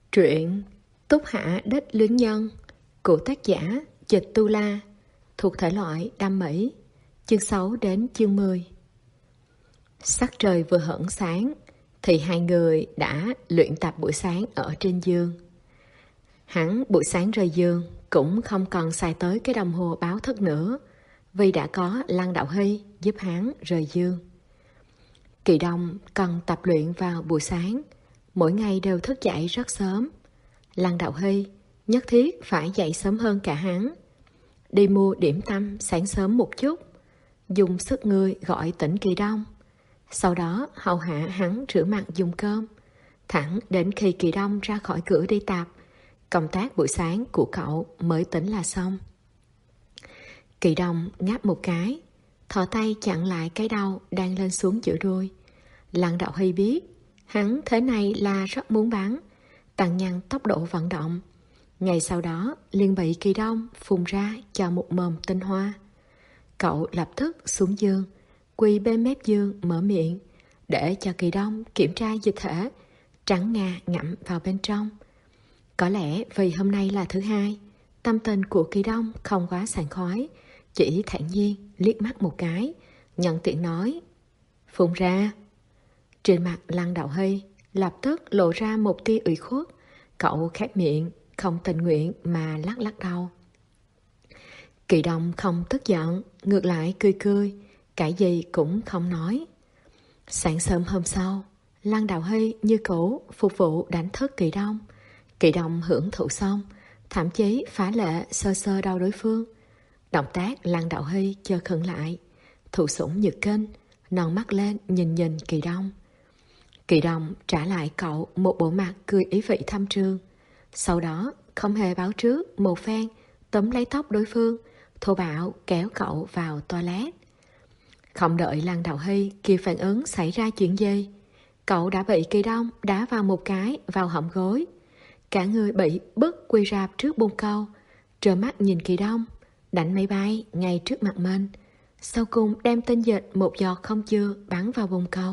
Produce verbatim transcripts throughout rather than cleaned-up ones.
Truyện Túc Hạ Đích Luyến Nhân của tác giả Dịch Tu La, thuộc thể loại đam mỹ, chương sáu đến chương mười. Sắc trời vừa hửng sáng thì hai người đã luyện tập buổi sáng ở trên giường. Hắn buổi sáng rời giường cũng không còn xài tới cái đồng hồ báo thức nữa, vì đã có Lăng Đạo Hy giúp hắn rời giường. Kỳ Đông cần tập luyện vào buổi sáng, mỗi ngày đều thức dậy rất sớm. Lăng Đạo Hy nhất thiết phải dậy sớm hơn cả hắn, đi mua điểm tâm sáng sớm một chút, dùng sức người gọi tỉnh Kỳ Đông, sau đó hầu hạ hắn rửa mặt dùng cơm, thẳng đến khi Kỳ Đông ra khỏi cửa đi tập, công tác buổi sáng của cậu mới tính là xong. Kỳ Đông ngáp một cái, thò tay chặn lại cái đầu đang lên xuống giữa đuôi. Lăng Đạo Hy biết hắn thế này là rất muốn bắn, tăng nhanh tốc độ vận động. Ngày sau đó liền bị Kỳ Đông phun ra cho một mồm tinh hoa. Cậu lập tức xuống giường, quỳ bên mép giường mở miệng, để cho Kỳ Đông kiểm tra dịch thể, trắng ngà ngậm vào bên trong. Có lẽ vì hôm nay là thứ hai, tâm tình của Kỳ Đông không quá sảng khoái, chỉ thản nhiên liếc mắt một cái, nhận tiện nói: phun ra. Trên mặt Lăng Đạo Hy lập tức lộ ra một tia ủy khuất, cậu khép miệng, không tình nguyện mà lắc lắc đầu. Kỳ Đông không tức giận, ngược lại cười cười, cái gì cũng không nói. Sáng sớm hôm sau, Lăng Đạo Hy như cũ phục vụ đánh thức Kỳ Đông. Kỳ Đông hưởng thụ xong, thậm chí phá lệ sơ sơ đầu đối phương. Động tác Lăng Đạo Hy chợt khựng lại, thụ sủng nhược kinh, nâng mắt lên nhìn nhìn Kỳ Đông. Kỳ Đông trả lại cậu một bộ mặt cười ý vị thâm trường, sau đó không hề báo trước một phen túm lấy tóc đối phương, thô bạo kéo cậu vào toilet. Không đợi Lăng Đạo Hy kịp phản ứng xảy ra chuyện gì, cậu đã bị Kỳ Đông đá vào một cái vào họng gối. Cả người bị bứt quỳ rạp trước bồn cầu, trơ mắt nhìn Kỳ Đông đánh máy bay ngay trước mặt mình, sau cùng đem tinh dịch một giọt không chừa bắn vào bồn cầu.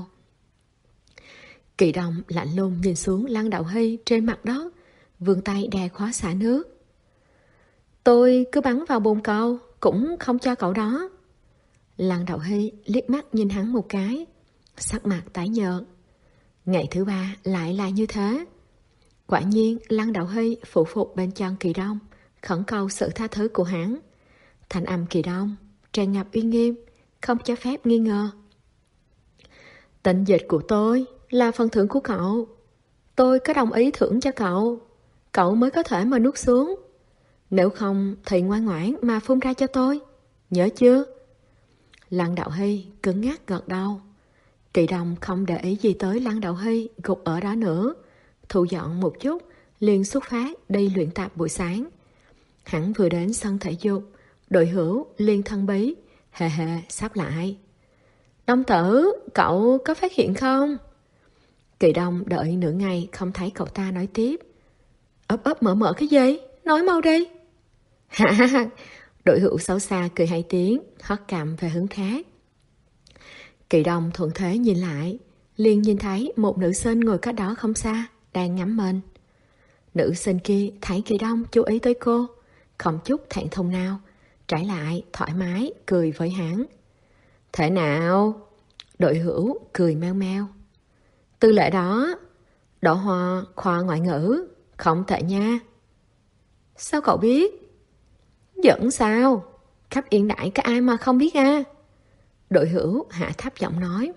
Kỳ Đông lạnh lùng nhìn xuống Lăng Đạo Hy trên mặt đất, vươn tay đè khóa xả nước. Tôi cứ bắn vào bồn cầu, cũng không cho cậu đó. Lăng Đạo Hy liếc mắt nhìn hắn một cái, sắc mặt tái nhợt. Ngày thứ ba lại là như thế. Quả nhiên Lăng Đạo Hy phụ phục bên chân Kỳ Đông, khẩn cầu sự tha thứ của hắn. Thanh âm Kỳ Đông tràn ngập uy nghiêm, không cho phép nghi ngờ. Tinh dịch của tôi là phần thưởng của cậu, tôi có đồng ý thưởng cho cậu, cậu mới có thể mà nuốt xuống. Nếu không thì ngoan ngoãn mà phun ra cho tôi, nhớ chưa? Lăng Đạo Hy cứng ngắc gật đầu. Kỳ Đông không để ý gì tới Lăng Đạo Hy gục ở đó nữa, thu dọn một chút liền xuất phát đi luyện tập buổi sáng. Hắn vừa đến sân thể dục, đội hữu liền thân bí hề hề sắp lại. Đông tử, cậu có phát hiện không? Kỳ Đông đợi nửa ngày không thấy cậu ta nói tiếp. Ấp ấp mở mở cái gì? Nói mau đi. Ha ha ha. Đội hữu xấu xa cười hai tiếng, hất cằm về hướng khác. Kỳ Đông thuận thế nhìn lại, liền nhìn thấy một nữ sinh ngồi cách đó không xa, đang ngắm mình. Nữ sinh kia thấy Kỳ Đông chú ý tới cô, không chút thẹn thùng nào, trái lại thoải mái cười với hắn. Thế nào? Đội hữu cười meo meo. Tư lệ đó, Đỗ Hoa khoa ngoại ngữ, không tệ nha. Sao cậu biết? Giỡn sao? Khắp Yên Đại có ai mà không biết à? Đội hữu hạ thấp giọng nói.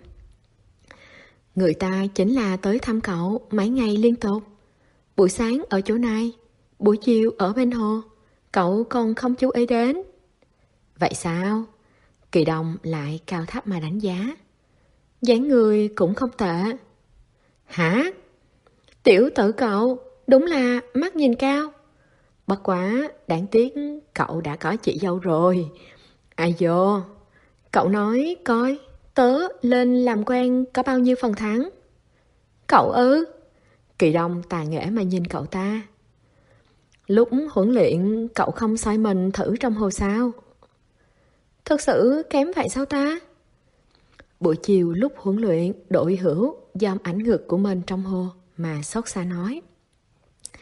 Người ta chính là tới thăm cậu mấy ngày liên tục. Buổi sáng ở chỗ này, buổi chiều ở bên hồ, cậu còn không chú ý đến. Vậy sao? Kỳ Đông lại cao thấp mà đánh giá. Dáng người cũng không tệ. Hả? Tiểu tử cậu đúng là mắt nhìn cao. Bất quá đáng tiếc cậu đã có chị dâu rồi. Ai dô, cậu nói coi tớ lên làm quen có bao nhiêu phần thắng? Cậu ư? Kỳ Đông tà nghệ mà nhìn cậu ta. Lúc huấn luyện cậu không soi mình thử trong hồ sao? Thật sự kém vậy sao ta? Buổi chiều lúc huấn luyện, đội hữu dòm ảnh ngực của mình trong hồ mà xót xa nói.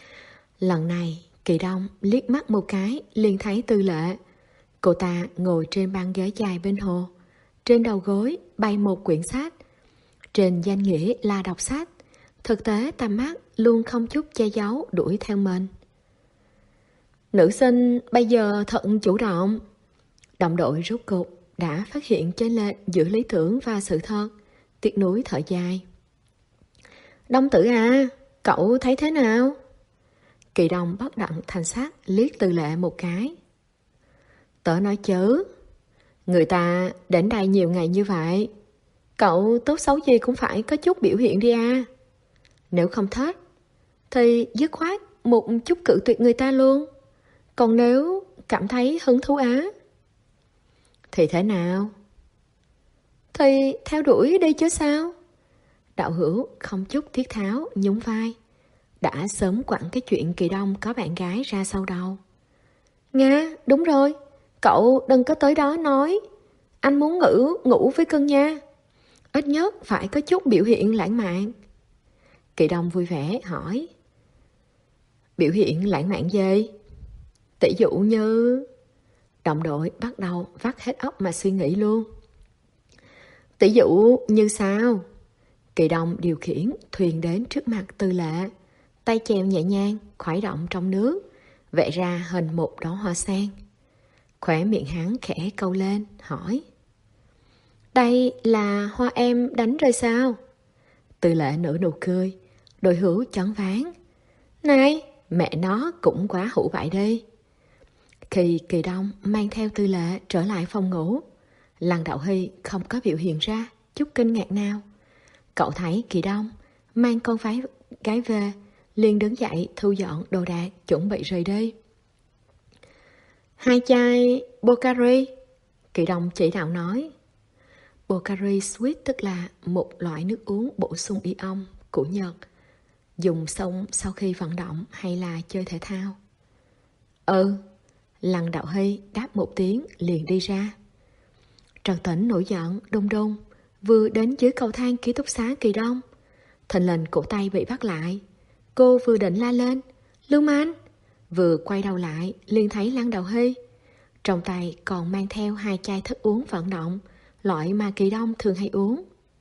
Lần này, Kỳ Đông liếc mắt một cái liền thấy Tư Lệ. Cô ta ngồi trên băng ghế dài bên hồ. Trên đầu gối bày một quyển sách. Trên danh nghĩa là đọc sách, thực tế tầm mắt luôn không chút che giấu đuổi theo mình. Nữ sinh bây giờ thật chủ động. Đồng đội rốt cục đã phát hiện chênh lệch giữa lý tưởng và sự thật, tiếc nuối thở dài. Đông Tử à, cậu thấy thế nào? Kỳ Đông bất động thanh sắc liếc Tư Lệ một cái. Tớ nói chớ, người ta đến đây nhiều ngày như vậy, cậu tốt xấu gì cũng phải có chút biểu hiện đi à. Nếu không thích, thì dứt khoát một chút cự tuyệt người ta luôn. Còn nếu cảm thấy hứng thú á, thì thế nào? Thì theo đuổi đi chứ sao? Đạo Hữu không chút thiết tháo nhún vai. Đã sớm quẳng cái chuyện Kỳ Đông có bạn gái ra sau đầu. Nga, đúng rồi, cậu đừng có tới đó nói anh muốn ngủ, ngủ với cưng nha. Ít nhất phải có chút biểu hiện lãng mạn. Kỳ Đông vui vẻ hỏi. Biểu hiện lãng mạn gì? Tỷ dụ như... Đồng đội bắt đầu vắt hết óc mà suy nghĩ luôn. Tỷ dụ như sao? Kỳ Đông điều khiển thuyền đến trước mặt Tư Lệ, tay chèo nhẹ nhàng khuấy động trong nước, vẽ ra hình một đóa hoa sen. Khóe miệng hắn khẽ câu lên, hỏi. Đây là hoa em đánh rơi sao? Tư Lệ nở nụ cười, đôi hữu choáng váng. Này, mẹ nó cũng quá hủ bại đi. Khi Kỳ Đông mang theo Tư Lệ trở lại phòng ngủ, Lăng Đạo Hy không có biểu hiện ra chút kinh ngạc nào. Cậu thấy Kỳ Đông mang con váy gái về, liền đứng dậy thu dọn đồ đạc chuẩn bị rời đi. Hai chai Pocari, Kỳ Đông chỉ đạo nói. Pocari Sweet tức là một loại nước uống bổ sung ion của Nhật, dùng xong sau khi vận động hay là chơi thể thao. Ừ, Lăng Đạo Hy đáp một tiếng liền đi ra. Trần Tĩnh nổi giận đung đung vừa đến dưới cầu thang ký túc xá Kỳ Đông. Thình lình cổ tay bị bắt lại. Cô vừa định la lên Lưu manh, vừa quay đầu lại liền thấy Lăng Đạo Hy trong tay còn mang theo hai chai thức uống vận động, loại mà Kỳ Đông thường hay uống.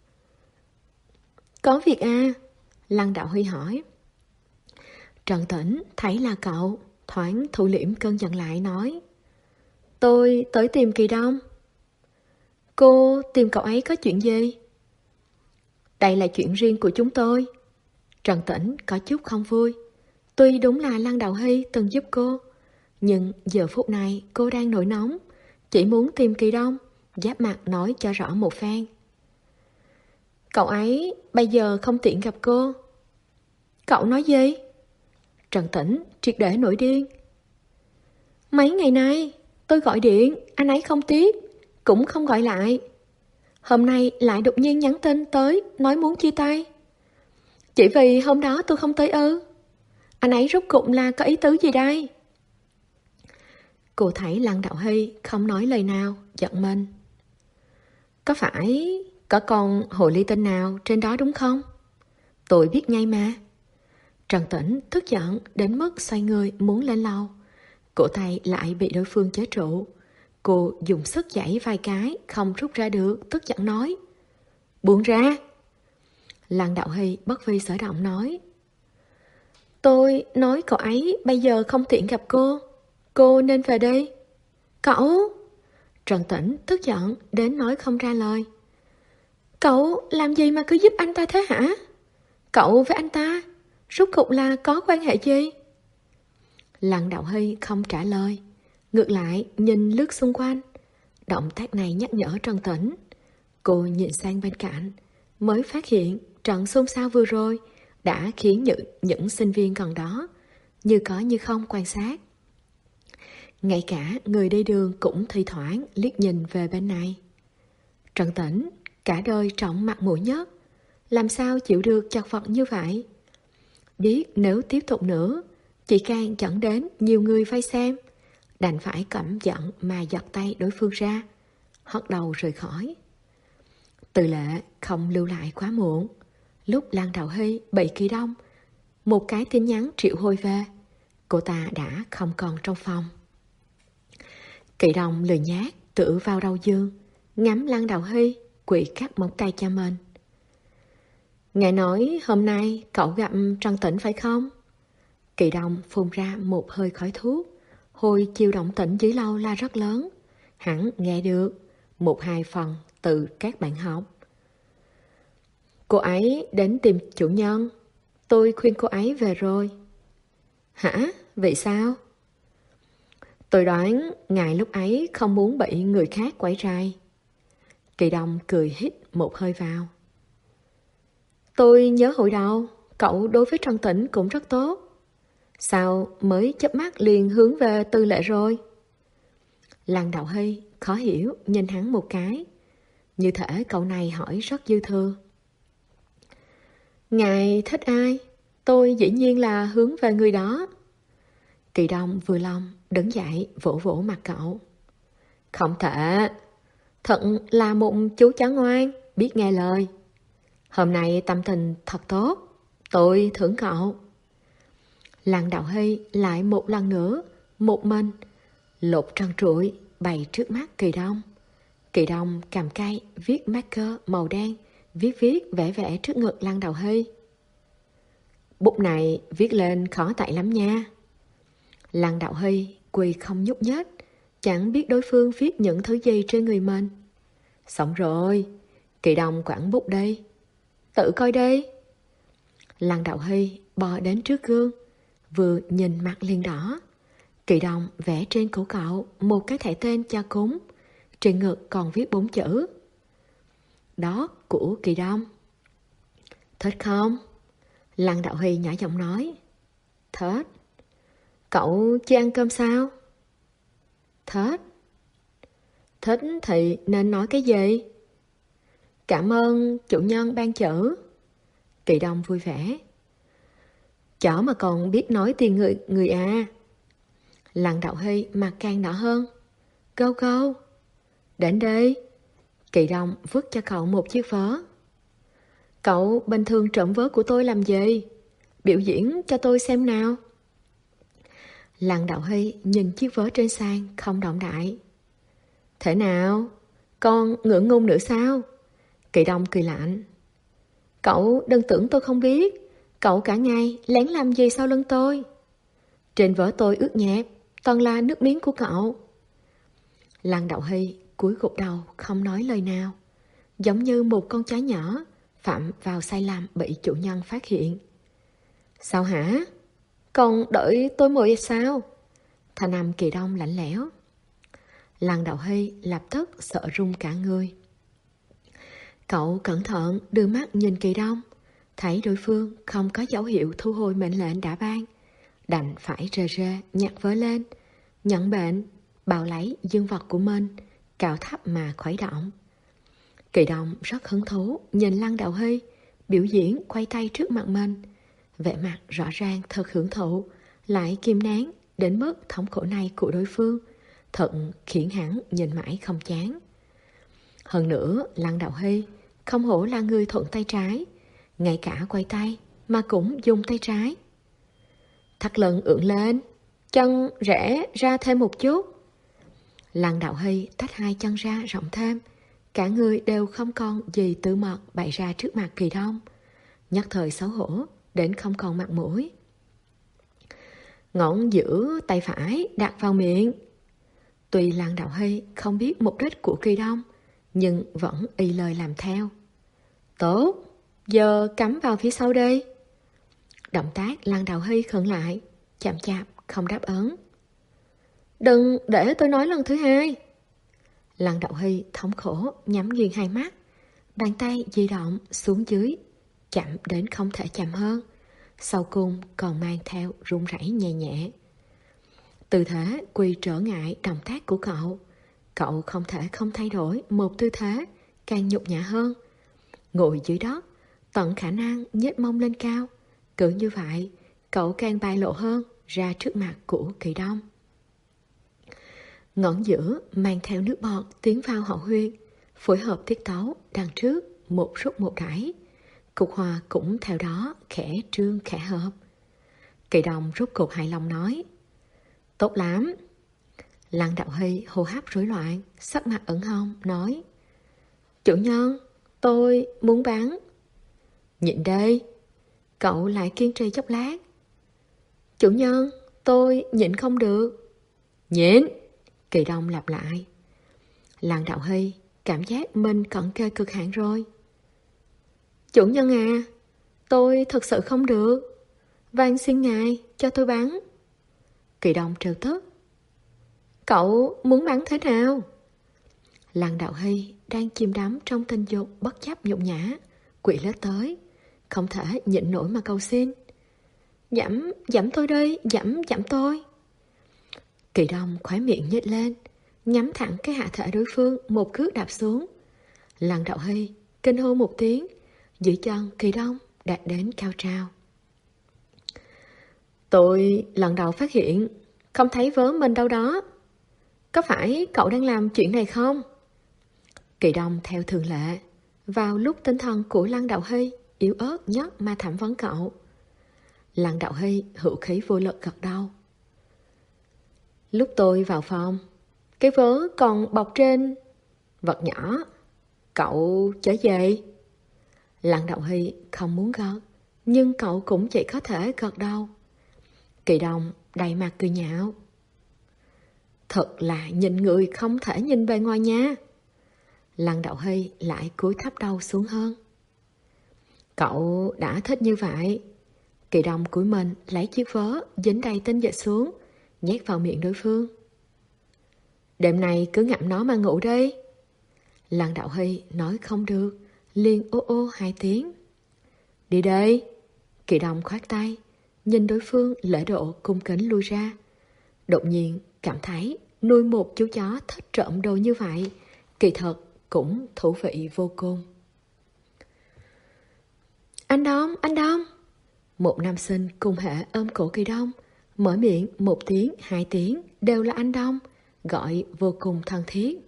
Có việc à? Lăng Đạo Hy hỏi. Trần Tĩnh thấy là cậu, thoáng thu liễm cơn giận lại nói. Tôi tới tìm Kỳ Đông. Cô tìm cậu ấy có chuyện gì? Đây là chuyện riêng của chúng tôi. Trần Tĩnh có chút không vui. Tuy đúng là Lăng Đạo Hy từng giúp cô, nhưng giờ phút này cô đang nổi nóng, chỉ muốn tìm Kỳ Đông, giáp mặt nói cho rõ một phen. Cậu ấy bây giờ không tiện gặp cô. Cậu nói gì? Trần Tĩnh triệt để nổi điên. Mấy ngày nay tôi gọi điện, anh ấy không tiếp, cũng không gọi lại. Hôm nay lại đột nhiên nhắn tin tới, nói muốn chia tay. Chỉ vì hôm đó tôi không tới ư? Anh ấy rốt cuộc là có ý tứ gì đây? Cô thấy Lăng Đạo Hy không nói lời nào, giận mình. Có phải có con hồ ly tinh nào trên đó đúng không? Tôi biết ngay mà. Trần Tĩnh tức giận đến mức xoay người muốn lên lầu. Cổ tay lại bị đối phương chế trụ. Cô dùng sức giãy vài cái, không rút ra được, tức giận nói. Buông ra. Lăng Đạo Hy bất vi sở động nói. Tôi nói cậu ấy bây giờ không tiện gặp cô. Cô nên về đây. Cậu! Trần Tĩnh tức giận đến nói không ra lời. Cậu làm gì mà cứ giúp anh ta thế hả? Cậu với anh ta rốt cuộc là có quan hệ gì? Lăng Đạo Hy không trả lời, ngược lại nhìn lướt xung quanh. Động tác này nhắc nhở Trần Tĩnh. Cô nhìn sang bên cạnh, mới phát hiện trận xôn xao vừa rồi đã khiến những, những sinh viên gần đó như có như không quan sát. Ngay cả người đi đường cũng thi thoảng liếc nhìn về bên này. Trần Tĩnh cả đời trọng mặt mũi nhất, làm sao chịu được chật vật như vậy? Biết nếu tiếp tục nữa chỉ càng dẫn đến nhiều người vây xem, đành phải căm giận mà giật tay đối phương ra, hất đầu rời khỏi. Từ Lệ không lưu lại quá muộn. Lúc Lăng Đạo Hy bị Kỳ Đông một cái tin nhắn triệu hồi về, cô ta đã không còn trong phòng. Kỳ Đông lười nhác tựa vào đầu giường, ngắm Lăng Đạo Hy quỳ các móng tay cho mình. Nghe nói hôm nay cậu gặp Trần Tĩnh phải không? Kỳ Đông phun ra một hơi khói thuốc. Hồi chiều động tĩnh dưới lâu là rất lớn, hẳn nghe được một hai phần từ các bạn học. Cô ấy đến tìm chủ nhân, tôi khuyên cô ấy về rồi. Hả? Vậy sao? Tôi đoán ngài lúc ấy không muốn bị người khác quấy rầy. Kỳ Đông cười hít một hơi vào. Tôi nhớ hồi đầu, cậu đối với Trần Tĩnh cũng rất tốt. Sao mới chớp mắt liền hướng về Tư Lệ rồi? Lăng Đạo Hy khó hiểu nhìn hắn một cái. Như thể cậu này hỏi rất dư thừa. Ngài thích ai? Tôi dĩ nhiên là hướng về người đó. Kỳ Đông vừa lòng đứng dậy vỗ vỗ mặt cậu. Không thể. Thận là một chú cháu ngoan, biết nghe lời. Hôm nay tâm tình thật tốt, tôi thưởng cậu. Lăng Đạo Hy lại một lần nữa, một mình, lột trần trụi bày trước mắt Kỳ Đông. Kỳ Đông cầm cây viết marker màu đen, viết viết vẽ vẽ trước ngực Lăng Đạo Hy. Bút này viết lên khó tại lắm nha. Lăng Đạo Hy quỳ không nhúc nhích, chẳng biết đối phương viết những thứ gì trên người mình. Xong rồi, Kỳ Đông quẳng bút đi. Tự coi đi. Lăng Đạo Hy bò đến trước gương, vừa nhìn mặt liền đỏ. Kỳ Đông vẽ trên cổ cậu một cái thẻ tên cho cúng, trên ngực còn viết bốn chữ. Đó của Kỳ Đông. Thích không? Lăng Đạo Hy nhỏ giọng nói. Thích. Cậu chưa ăn cơm sao? Thích. Thích thì nên nói cái gì? Cảm ơn chủ nhân ban chữ. Kỳ Đông vui vẻ. Chó mà còn biết nói tiền người, người à. Lăng Đạo Hy mặt càng đỏ hơn. Gâu gâu. Đến đây. Kỳ Đông vứt cho cậu một chiếc vớ. Cậu bình thường trộm vớ của tôi làm gì? Biểu diễn cho tôi xem nào. Lăng Đạo Hy nhìn chiếc vớ trên sàn không động đậy. Thế nào? Con ngượng ngùng nữa sao? Kỳ Đông cười lạnh. Cậu đừng tưởng tôi không biết. Cậu cả ngày lén làm gì sau lưng tôi? Trên vớ tôi ướt nhẹp, toàn là nước miếng của cậu. Lăng Đạo Hy cúi gục đầu không nói lời nào, giống như một con chó nhỏ phạm vào sai lầm bị chủ nhân phát hiện. Sao hả? Còn đợi tôi mời sao? Thanh âm Kỳ Đông lạnh lẽo. Lăng Đạo Hy lập tức sợ run cả người. Cậu cẩn thận đưa mắt nhìn Kỳ Đông, thấy đối phương không có dấu hiệu thu hồi mệnh lệnh đã ban, đành phải rề rề nhặt vớ lên, nhận bệnh, bào lấy dương vật của mình, cao thấp mà khuấy động. Kỳ Đông rất hứng thú nhìn Lăng Đạo Hy biểu diễn quay tay trước mặt mình, vẻ mặt rõ ràng thật hưởng thụ, lại kiềm nén đến mức thống khổ này của đối phương, thận khiến hắn nhìn mãi không chán. Hơn nữa, Lăng Đạo Hy không hổ là người thuận tay trái, ngay cả quay tay mà cũng dùng tay trái. Thắt lưng ưỡn lên, chân rẽ ra thêm một chút. Lăng Đạo Hy tách hai chân ra rộng thêm, cả người đều không còn gì tự mật bày ra trước mặt Kỳ Đông, nhất thời xấu hổ đến không còn mặt mũi. Ngón giữa tay phải đặt vào miệng. Tuy Lăng Đạo Hy không biết mục đích của Kỳ Đông, nhưng vẫn y lời làm theo. Tốt, giờ cắm vào phía sau đây. Động tác Lăng Đạo Hy khựng lại, chậm chạp không đáp ứng. Đừng để tôi nói lần thứ hai. Lăng Đạo Hy thống khổ nhắm nghiêng hai mắt, bàn tay di động xuống dưới, chậm đến không thể chậm hơn, sau cùng còn mang theo run rẩy nhẹ nhẹ. Tư thế quỳ trở ngại động tác của cậu, cậu không thể không thay đổi một tư thế càng nhục nhã hơn. Ngồi dưới đất, tận khả năng nhếch mông lên cao, cứ như vậy cậu càng bại lộ hơn ra trước mặt của Kỳ Đông. Ngón giữa mang theo nước bọt tiến vào hậu huyệt, phối hợp tiết tấu đằng trước một rút một đẩy, cục hòa cũng theo đó khẽ trương khẽ hợp. Kỳ Đông rút cục hài lòng nói. Tốt lắm. Lăng Đạo Hy hô hấp rối loạn, sắc mặt ửng hồng, nói. Chủ nhân, tôi muốn bán. Nhịn đây. Cậu lại kiên trì chốc lát. Chủ nhân, tôi nhịn không được. Nhịn. Kỳ Đông lặp lại. Lăng Đạo Hy cảm giác mình cận kề cực hạn rồi. Chủ nhân à, tôi thật sự không được. Van xin ngài cho tôi bán. Kỳ Đông trêu tức. Cậu muốn bán thế nào? Lăng Đạo Hy đang chìm đắm trong tình dục bất chấp nhục nhã, quỵ lết tới, không thể nhịn nổi mà cầu xin. Giảm, giảm tôi đi, giảm, giảm tôi. Kỳ Đông khóe miệng nhếch lên, nhắm thẳng cái hạ thể đối phương, một cước đạp xuống. Lăng Đạo Hy kinh hô một tiếng, dưới chân Kỳ Đông đạt đến cao trào. Tôi lần đầu phát hiện không thấy vớ mình đâu đó. Có phải cậu đang làm chuyện này không? Kỳ Đông theo thường lệ, vào lúc tinh thần của Lăng Đạo Hy yếu ớt nhất mà thẩm vấn cậu. Lăng Đạo Hy hữu khí vô lực gật đầu. Lúc tôi vào phòng, cái vớ còn bọc trên vật nhỏ. Cậu chở về. Lăng Đạo Hy không muốn gật, nhưng cậu cũng chỉ có thể gật đầu. Kỳ Đông đầy mặt cười nhạo. Thật là nhìn người không thể nhìn bề ngoài nha. Lăng Đạo Hy lại cúi thấp đầu xuống hơn. Cậu đã thích như vậy. Kỳ Đông cúi mình lấy chiếc vớ dính đầy tinh dịch xuống, nhét vào miệng đối phương. Đêm nay cứ ngậm nó mà ngủ đi. Lăng Đạo Hy nói không được, liền ô ô hai tiếng. Đi đây. Kỳ Đông khoát tay, nhìn đối phương lễ độ cung kính lui ra. Đột nhiên cảm thấy nuôi một chú chó thích trộm đồ như vậy, kỳ thật cũng thú vị vô cùng. Anh Đông, anh Đông. Một nam sinh cùng hệ ôm cổ Kỳ Đông, mở miệng một tiếng, hai tiếng đều là anh Đông, gọi vô cùng thân thiết.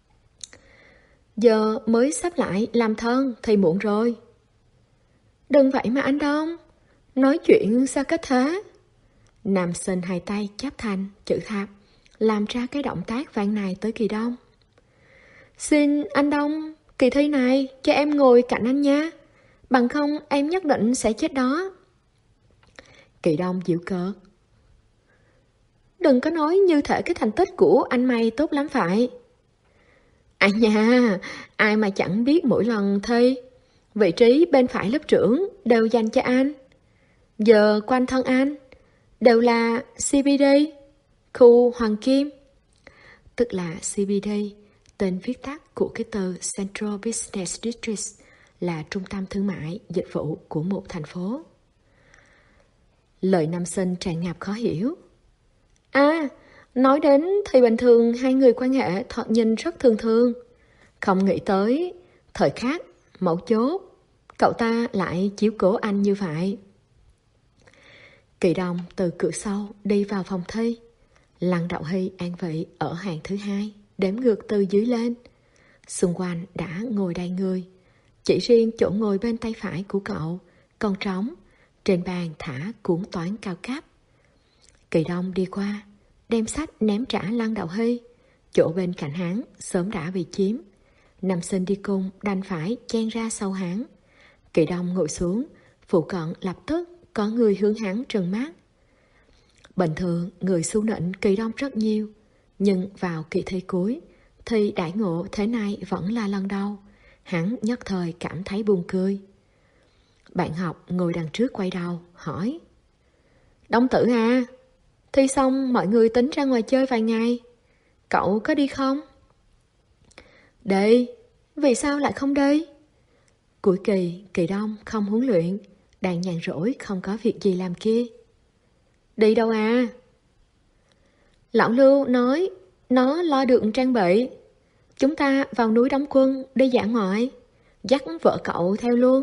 Giờ mới sắp lại làm thân thì muộn rồi. Đừng vậy mà anh Đông, nói chuyện sao cách thế? Nam sinh hai tay chắp thành chữ thạp, làm ra cái động tác vang này tới Kỳ Đông. Xin anh Đông, kỳ thi này cho em ngồi cạnh anh nha, bằng không em nhất định sẽ chết đó. Kỳ Đông giễu cợt. Đừng có nói như thể cái thành tích của anh mày tốt lắm phải. À nha, ai mà chẳng biết mỗi lần thi, vị trí bên phải lớp trưởng đều dành cho anh. Giờ quanh thân anh đều là xê bê đê, khu Hoàng Kim. Tức là xê bê đê, tên viết tắt của cái từ Central Business District, là trung tâm thương mại, dịch vụ của một thành phố. Lời nam sinh tràn ngập khó hiểu. À, nói đến thì bình thường hai người quan hệ thoạt nhìn rất thường thường. Không nghĩ tới thời khắc mấu chốt cậu ta lại chiếu cố anh như vậy. Kỳ Đông từ cửa sau đi vào phòng thi. Lăng Đạo Hy an vị ở hàng thứ hai, đếm ngược từ dưới lên. Xung quanh đã ngồi đầy người, chỉ riêng chỗ ngồi bên tay phải của cậu còn trống. Trên bàn thả cuốn toán cao cấp. Kỳ Đông đi qua, đem sách ném trả Lăng Đạo Hy. Chỗ bên cạnh hắn sớm đã bị chiếm. Nam sinh đi cùng đành phải chen ra sau hắn. Kỳ Đông ngồi xuống, phụ cận lập tức có người hướng hắn trừng mắt. Bình thường người xu nịnh Kỳ Đông rất nhiều, nhưng vào kỳ thi cuối thì đãi ngộ thế này vẫn là lần đầu. Hắn nhất thời cảm thấy buồn cười. Bạn học ngồi đằng trước quay đầu hỏi. Đông Tử à, thi xong mọi người tính ra ngoài chơi vài ngày, cậu có đi không? Đi. Vì sao lại không đi? Cuối kỳ, Kỳ Đông không huấn luyện, đang nhàn rỗi không có việc gì làm kia. Đi đâu à? Lão Lưu nói nó lo được trang bị. Chúng ta vào núi đóng quân đi dã ngoại, dắt vợ cậu theo luôn.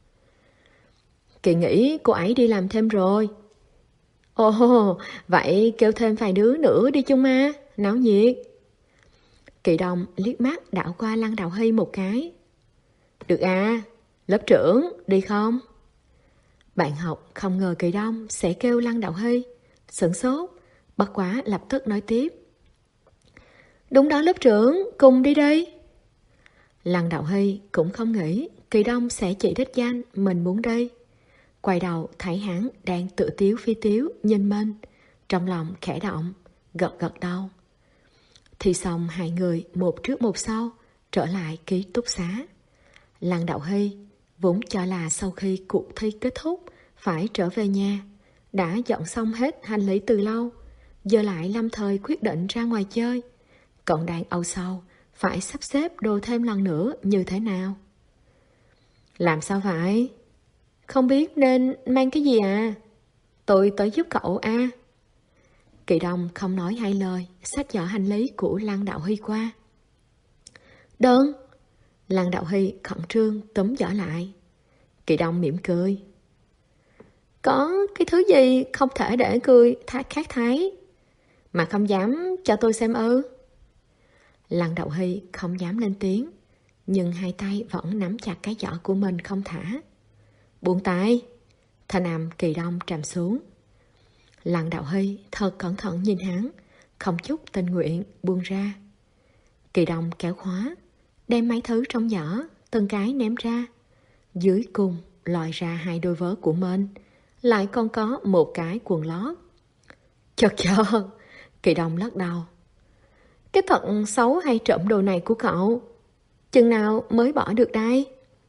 Kỳ nghĩ cô ấy đi làm thêm rồi. Ồ, vậy kêu thêm vài đứa nữa đi chung mà, náo nhiệt. Kỳ Đông liếc mắt đảo qua Lăng Đạo Hy một cái. Được à, lớp trưởng, đi không? Bạn học không ngờ Kỳ Đông sẽ kêu Lăng Đạo Hy, sửng sốt, bất quá lập tức nói tiếp. Đúng đó lớp trưởng, cùng đi đây. Lăng Đạo Hy cũng không nghĩ Kỳ Đông sẽ chỉ đích danh mình muốn đi. Quay đầu thấy hắn đang tự tiếu phi tiếu nhìn mình, trong lòng khẽ động, gật gật đầu. Thì xong hai người một trước một sau trở lại ký túc xá. Lăng Đạo Hy vốn cho là sau khi cuộc thi kết thúc phải trở về nhà, đã dọn xong hết hành lý từ lâu, giờ lại lâm thời quyết định ra ngoài chơi. Còn đang âu sầu phải sắp xếp đồ thêm lần nữa như thế nào. Làm sao vậy? Không biết nên mang cái gì à? Tôi tới giúp cậu à. Kỳ Đông không nói hai lời, xách giỏ hành lý của Lăng Đạo Hy qua. Đơn. Lăng Đạo Hy khẩn trương túm giỏ lại. Kỳ Đông mỉm cười. Có cái thứ gì không thể để cười khác thấy, mà không dám cho tôi xem ư? Lăng Đạo Hy không dám lên tiếng, nhưng hai tay vẫn nắm chặt cái giỏ của mình không thả. Buông tay. Thanh âm Kỳ Đông trầm xuống. Lăng Đạo Hy thật cẩn thận nhìn hắn, không chút tình nguyện buông ra. Kỳ Đông kéo khóa, đem mấy thứ trong giỏ từng cái ném ra. Dưới cùng lòi ra hai đôi vớ của mình, lại còn có một cái quần lót. Chật chật. Kỳ Đông lắc đầu. Cái thật xấu hay trộm đồ này của cậu, chừng nào mới bỏ được đây?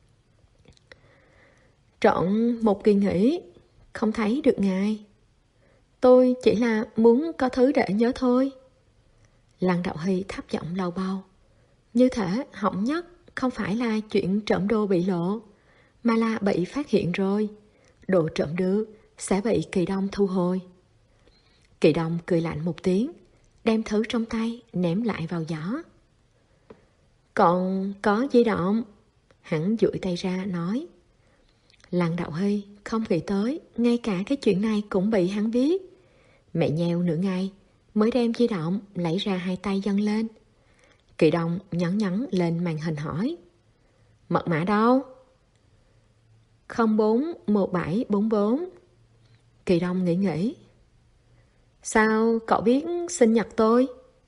Trọn một kỳ nghỉ không thấy được ngài. Tôi chỉ là muốn có thứ để nhớ thôi. Lăng Đạo Hy thấp giọng lầu bầu. Như thể hỏng nhất không phải là chuyện trộm đồ bị lộ, mà là bị phát hiện rồi. Đồ trộm được sẽ bị Kỳ Đông thu hồi. Kỳ Đông cười lạnh một tiếng, đem thứ trong tay ném lại vào giỏ. Còn có di động. Hắn duỗi tay ra nói. Lăng Đạo Hy không nghĩ tới ngay cả cái chuyện này cũng bị hắn biết. Mẹ nheo nửa ngày mới đem di động lấy ra hai tay dâng lên. Kỳ Đông nhấn nhấn lên màn hình hỏi. Mật mã đâu? không bốn một bảy bốn bốn. Kỳ Đông nghĩ nghĩ. Sao cậu biết sinh nhật tôi?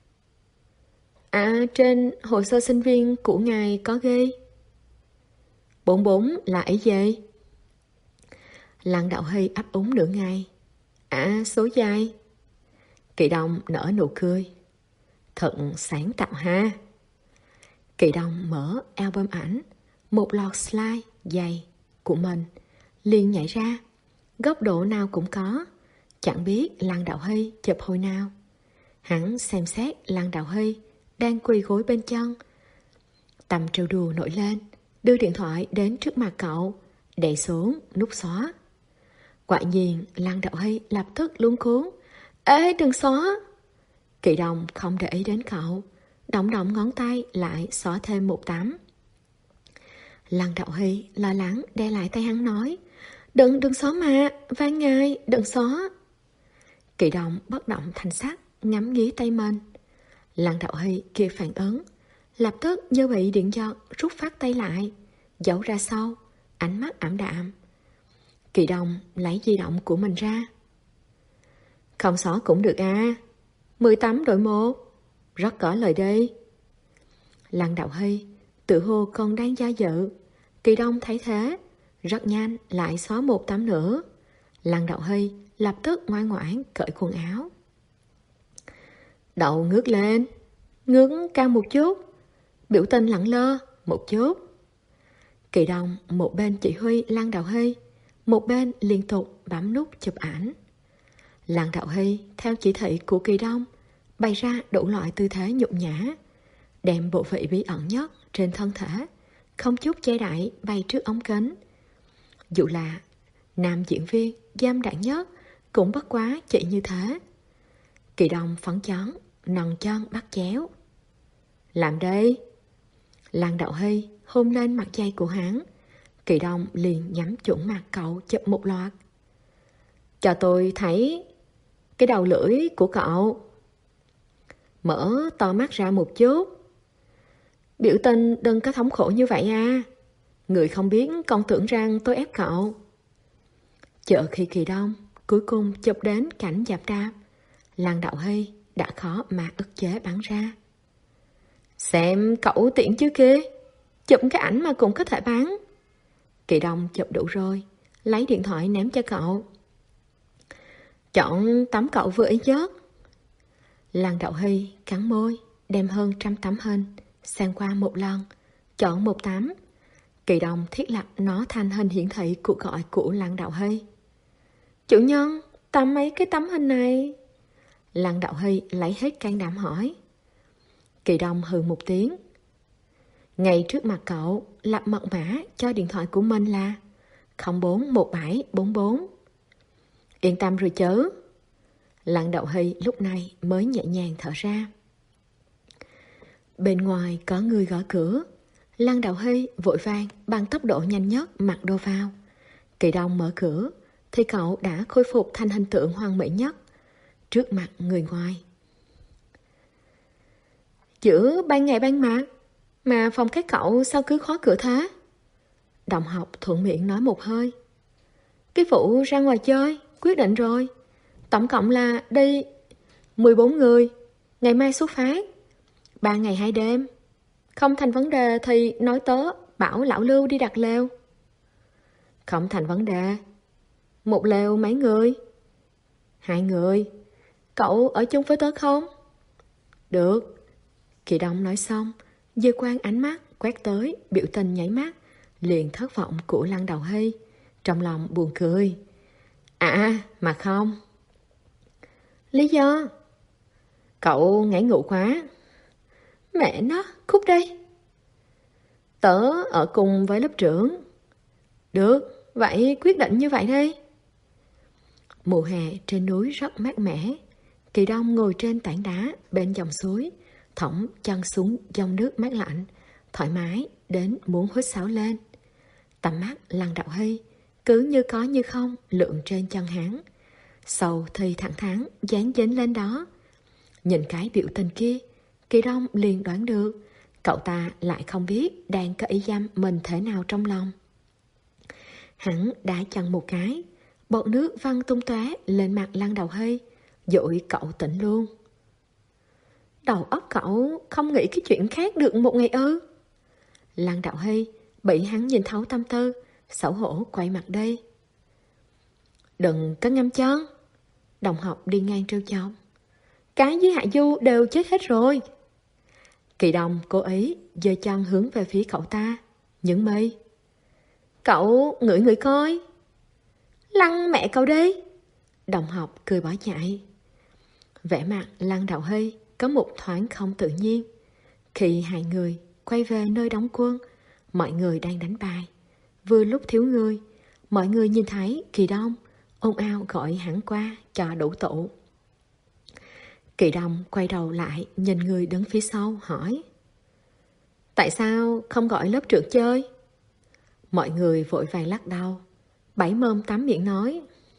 À, trên hồ sơ sinh viên của ngài có ghi. bốn bốn là ý gì? Lăng Đạo Hy ấp úng nửa ngày. À, số dài. Kỳ Đông nở nụ cười. Thật sáng tạo ha. Kỳ Đông mở album ảnh, một loạt slide dày của mình, liền nhảy ra. Góc độ nào cũng có, chẳng biết Lăng Đạo Hy chụp hồi nào. Hắn xem xét Lăng Đạo Hy đang quỳ gối bên chân. Tâm trêu đùa nổi lên, đưa điện thoại đến trước mặt cậu, đẩy xuống nút xóa. Quả nhiên Lăng Đạo Hy lập tức luống cuống. Ê, đừng xóa. Kỳ Đông không để ý đến cậu, động động ngón tay lại xóa thêm một tấm. Lăng Đạo Hy lo lắng đe lại tay hắn nói. Đừng, đừng xóa mà, van ngài, đừng xóa. Kỳ Đông bất động thanh sắc, ngắm nghía tay mình. Lăng Đạo Hy kịp phản ứng, lập tức như bị điện giật rút phát tay lại, giấu ra sau, ánh mắt ảm đạm. Kỳ Đông lấy di động của mình ra. Không xóa cũng được à, mười tám đổi một, rất có lời đi. Lăng Đạo Hy tự hồ còn đang do dự. Kỳ Đông thấy thế, rất nhanh lại xóa một tấm nữa. Lăng Đạo Hy lập tức ngoan ngoãn cởi quần áo. Đầu ngước lên, ngước cao một chút, biểu tình lẳng lơ một chút. Kỳ Đông một bên chỉ huy Lăng Đạo Hy, một bên liên tục bấm nút chụp ảnh. Lăng Đạo Hy theo chỉ thị của Kỳ Đông bày ra đủ loại tư thế nhục nhã, đem bộ vị bí ẩn nhất trên thân thể không chút che đậy bày trước ống kính. Dù là nam diễn viên giam đạn nhất cũng bất quá chỉ như thế. Kỳ Đông phấn chấn, nâng chân bắt chéo. Làm đây. Lăng Đạo Hy hôn lên mặt dây của hắn. Kỳ Đông liền nhắm chuẩn mặt cậu chụp một loạt. Cho tôi thấy cái đầu lưỡi của cậu. Mở to mắt ra một chút. Biểu tình đừng có thống khổ như vậy à. Người không biết còn tưởng rằng tôi ép cậu. Chợ khi Kỳ Đông cuối cùng chụp đến cảnh dạp đạp, Lăng Đạo Hy đã khó mà ức chế bắn ra. Xem cậu tiện chứ kia, chụp cái ảnh mà cũng có thể bán. Kỳ Đông chụp đủ rồi, lấy điện thoại ném cho cậu. Chọn tấm cậu vừa ý nhất. Lăng Đạo Hy cắn môi, đem hơn trăm tấm hình xem qua một lần, chọn một tấm. Kỳ Đông thiết lập nó thành hình hiển thị cuộc gọi của Lăng Đạo Hy. Chủ nhân, tấm mấy cái tấm hình này. Lăng Đạo Hy lấy hết can đảm hỏi. Kỳ Đông hừ một tiếng. Ngay trước mặt cậu lập mật mã cho điện thoại của mình là không bốn một bảy bốn bốn. Yên tâm rồi chứ. Lăng Đạo Hy lúc này mới nhẹ nhàng thở ra. Bên ngoài có người gõ cửa. Lăng Đạo Hy vội vàng bằng tốc độ nhanh nhất mặc đồ vào. Kỳ Đông mở cửa thì cậu đã khôi phục thành hình tượng hoàn mỹ nhất trước mặt người ngoài. Giữa ban ngày ban mặt mà phòng các cậu sao cứ khóa cửa thế? Đồng học thuận miệng nói một hơi. Cái vụ ra ngoài chơi quyết định rồi. Tổng cộng là đi mười bốn người. Ngày mai xuất phát, ba ngày hai đêm. Không thành vấn đề thì nói tớ bảo lão Lưu đi đặt lều. Không thành vấn đề. Một lều mấy người? Hai người. Cậu ở chung với tớ không? Được. Kỳ Đông nói xong, giơ quang ánh mắt quét tới biểu tình nháy mắt liền thất vọng của Lăng Đạo Hy, trong lòng buồn cười. À mà không. Lý do? Cậu ngảy ngủ quá. Mẹ nó, cút đi. Tớ ở cùng với lớp trưởng. Được, vậy quyết định như vậy đi. Mùa hè trên núi rất mát mẻ. Kỳ Đông ngồi trên tảng đá bên dòng suối, thõng chân xuống dòng nước mát lạnh, thoải mái đến muốn hít sáo lên. Tầm mắt Lăng Đạo Hy cứ như có như không lượn trên chân hắn. Sầu thì thẳng thắn dán dính lên đó. Nhìn cái biểu tình kia, Kỳ Đông liền đoán được cậu ta lại không biết đang có ý dâm mình thế nào trong lòng. Hắn đã chần một cái, bọt nước văng tung tóe lên mặt Lăng Đạo Hy, dội cậu tỉnh luôn. Đầu óc cậu không nghĩ cái chuyện khác được một ngày ư? Lăng Đạo Hy bị hắn nhìn thấu tâm tư, xấu hổ quay mặt đi. Đừng có ngâm chân. Đồng học đi ngang trêu chọc. Cái với Hạ Du đều chết hết rồi. Kỳ Đông cố ý giơ chân hướng về phía cậu ta, những mi. Cậu ngửi ngửi coi. Lăng mẹ cậu đi. Đồng học cười bỏ chạy. Vẻ mặt Lăng Đạo Hy có một thoáng không tự nhiên. Khi hai người quay về nơi đóng quân, mọi người đang đánh bài. Vừa lúc thiếu người, mọi người nhìn thấy Kỳ Đông ồn ào gọi hắn qua cho đủ tụ. Kỳ Đông quay đầu lại nhìn người đứng phía sau hỏi. Tại sao không gọi lớp trưởng chơi? Mọi người vội vàng lắc đầu, bảy mồm tám miệng nói.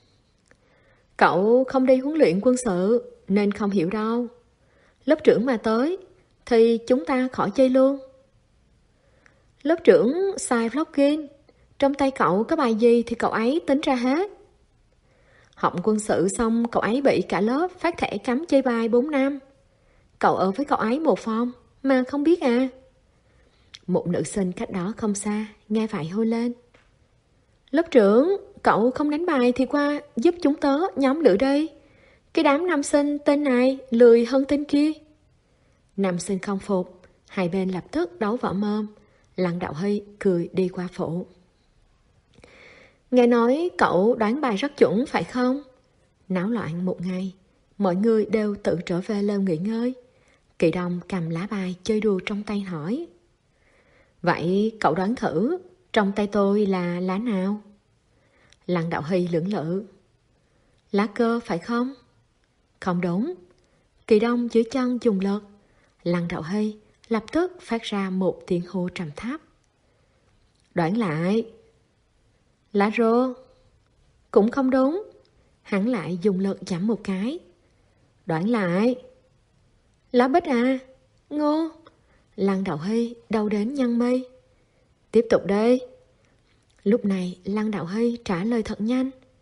Cậu không đi huấn luyện quân sự nên không hiểu đâu. Lớp trưởng mà tới thì chúng ta khỏi chơi luôn. Lớp trưởng xài vlogging, trong tay cậu có bài gì thì cậu ấy tính ra hết. Học quân sự xong cậu ấy bị cả lớp phát thẻ cấm chơi bài bốn năm. Cậu ở với cậu ấy một phòng mà không biết à? Một nữ sinh cách đó không xa nghe vậy hô lên. Lớp trưởng, cậu không đánh bài thì qua giúp chúng tớ nhóm lửa đi. Cái đám nam sinh tên này lười hơn tên kia. Nam sinh không phục, hai bên lập tức đấu võ mồm. Lăng Đạo Hy cười đi qua phụ. Nghe nói cậu đoán bài rất chuẩn phải không? Náo loạn một ngày, mọi người đều tự trở về lều nghỉ ngơi. Kỳ Đông cầm lá bài chơi đùa trong tay hỏi. Vậy cậu đoán thử, trong tay tôi là lá nào? Lăng Đạo Hy lưỡng lự. Lá cơ phải không? Không đúng. Kỳ Đông dưới chân dùng lực. Lăng Đạo Hy lập tức phát ra một tiếng hô trầm thấp. Đoán lại. Lá rô. Cũng không đúng. Hắn lại dùng lực giẫm một cái. Đoán lại. Lá bích à? Ngô. Lăng Đạo Hy đau đến nhăn mi. Tiếp tục đi. Lúc này Lăng Đạo Hy trả lời thật nhanh.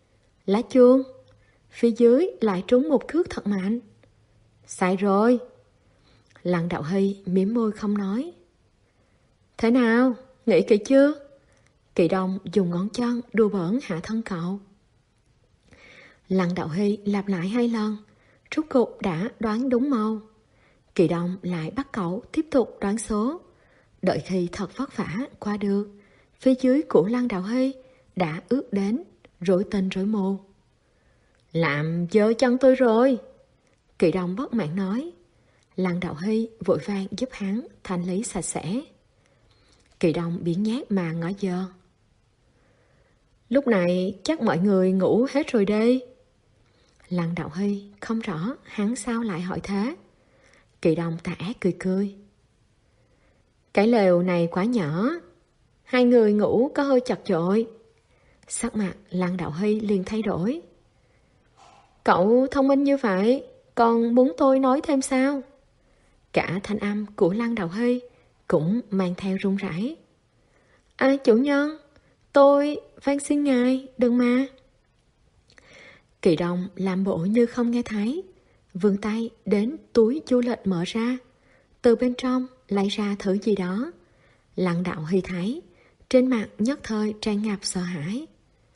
Lá chuông. Phía dưới lại trúng một cước thật mạnh. Sai rồi. Lăng Đạo Hy mím môi không nói. Thế nào, nghĩ kỹ chưa? Kỳ Đông dùng ngón chân đùa bỡn hạ thân cậu. Lăng Đạo Hy lặp lại hai lần, rốt cục đã đoán đúng màu. Kỳ Đông lại bắt cậu tiếp tục đoán số. Đợi khi thật vất vả qua được, phía dưới của Lăng Đạo Hy đã ướt đến rối tinh rối mù. Làm dơ chân tôi rồi. Kỳ Đông bất mãn nói. Lăng Đạo Hy vội vàng giúp hắn thanh lý sạch sẽ. Kỳ Đông biến nhát mà ngó giờ. Lúc này chắc mọi người ngủ hết rồi đây. Lăng Đạo Hy không rõ hắn sao lại hỏi thế. Kỳ Đông tà ác cười cười. Cái lều này quá nhỏ, hai người ngủ có hơi chật chội. Sắc mặt Lăng Đạo Hy liền thay đổi. Cậu thông minh như vậy, còn muốn tôi nói thêm sao? Cả thanh âm của Lăng Đạo Hy cũng mang theo run rẩy. À chủ nhân, tôi van xin ngài đừng mà. Kỳ Đông làm bộ như không nghe thấy, vươn tay đến túi du lịch mở ra, từ bên trong lấy ra thứ gì đó. Lăng Đạo Hy thấy, trên mặt nhất thời tràn ngập sợ hãi.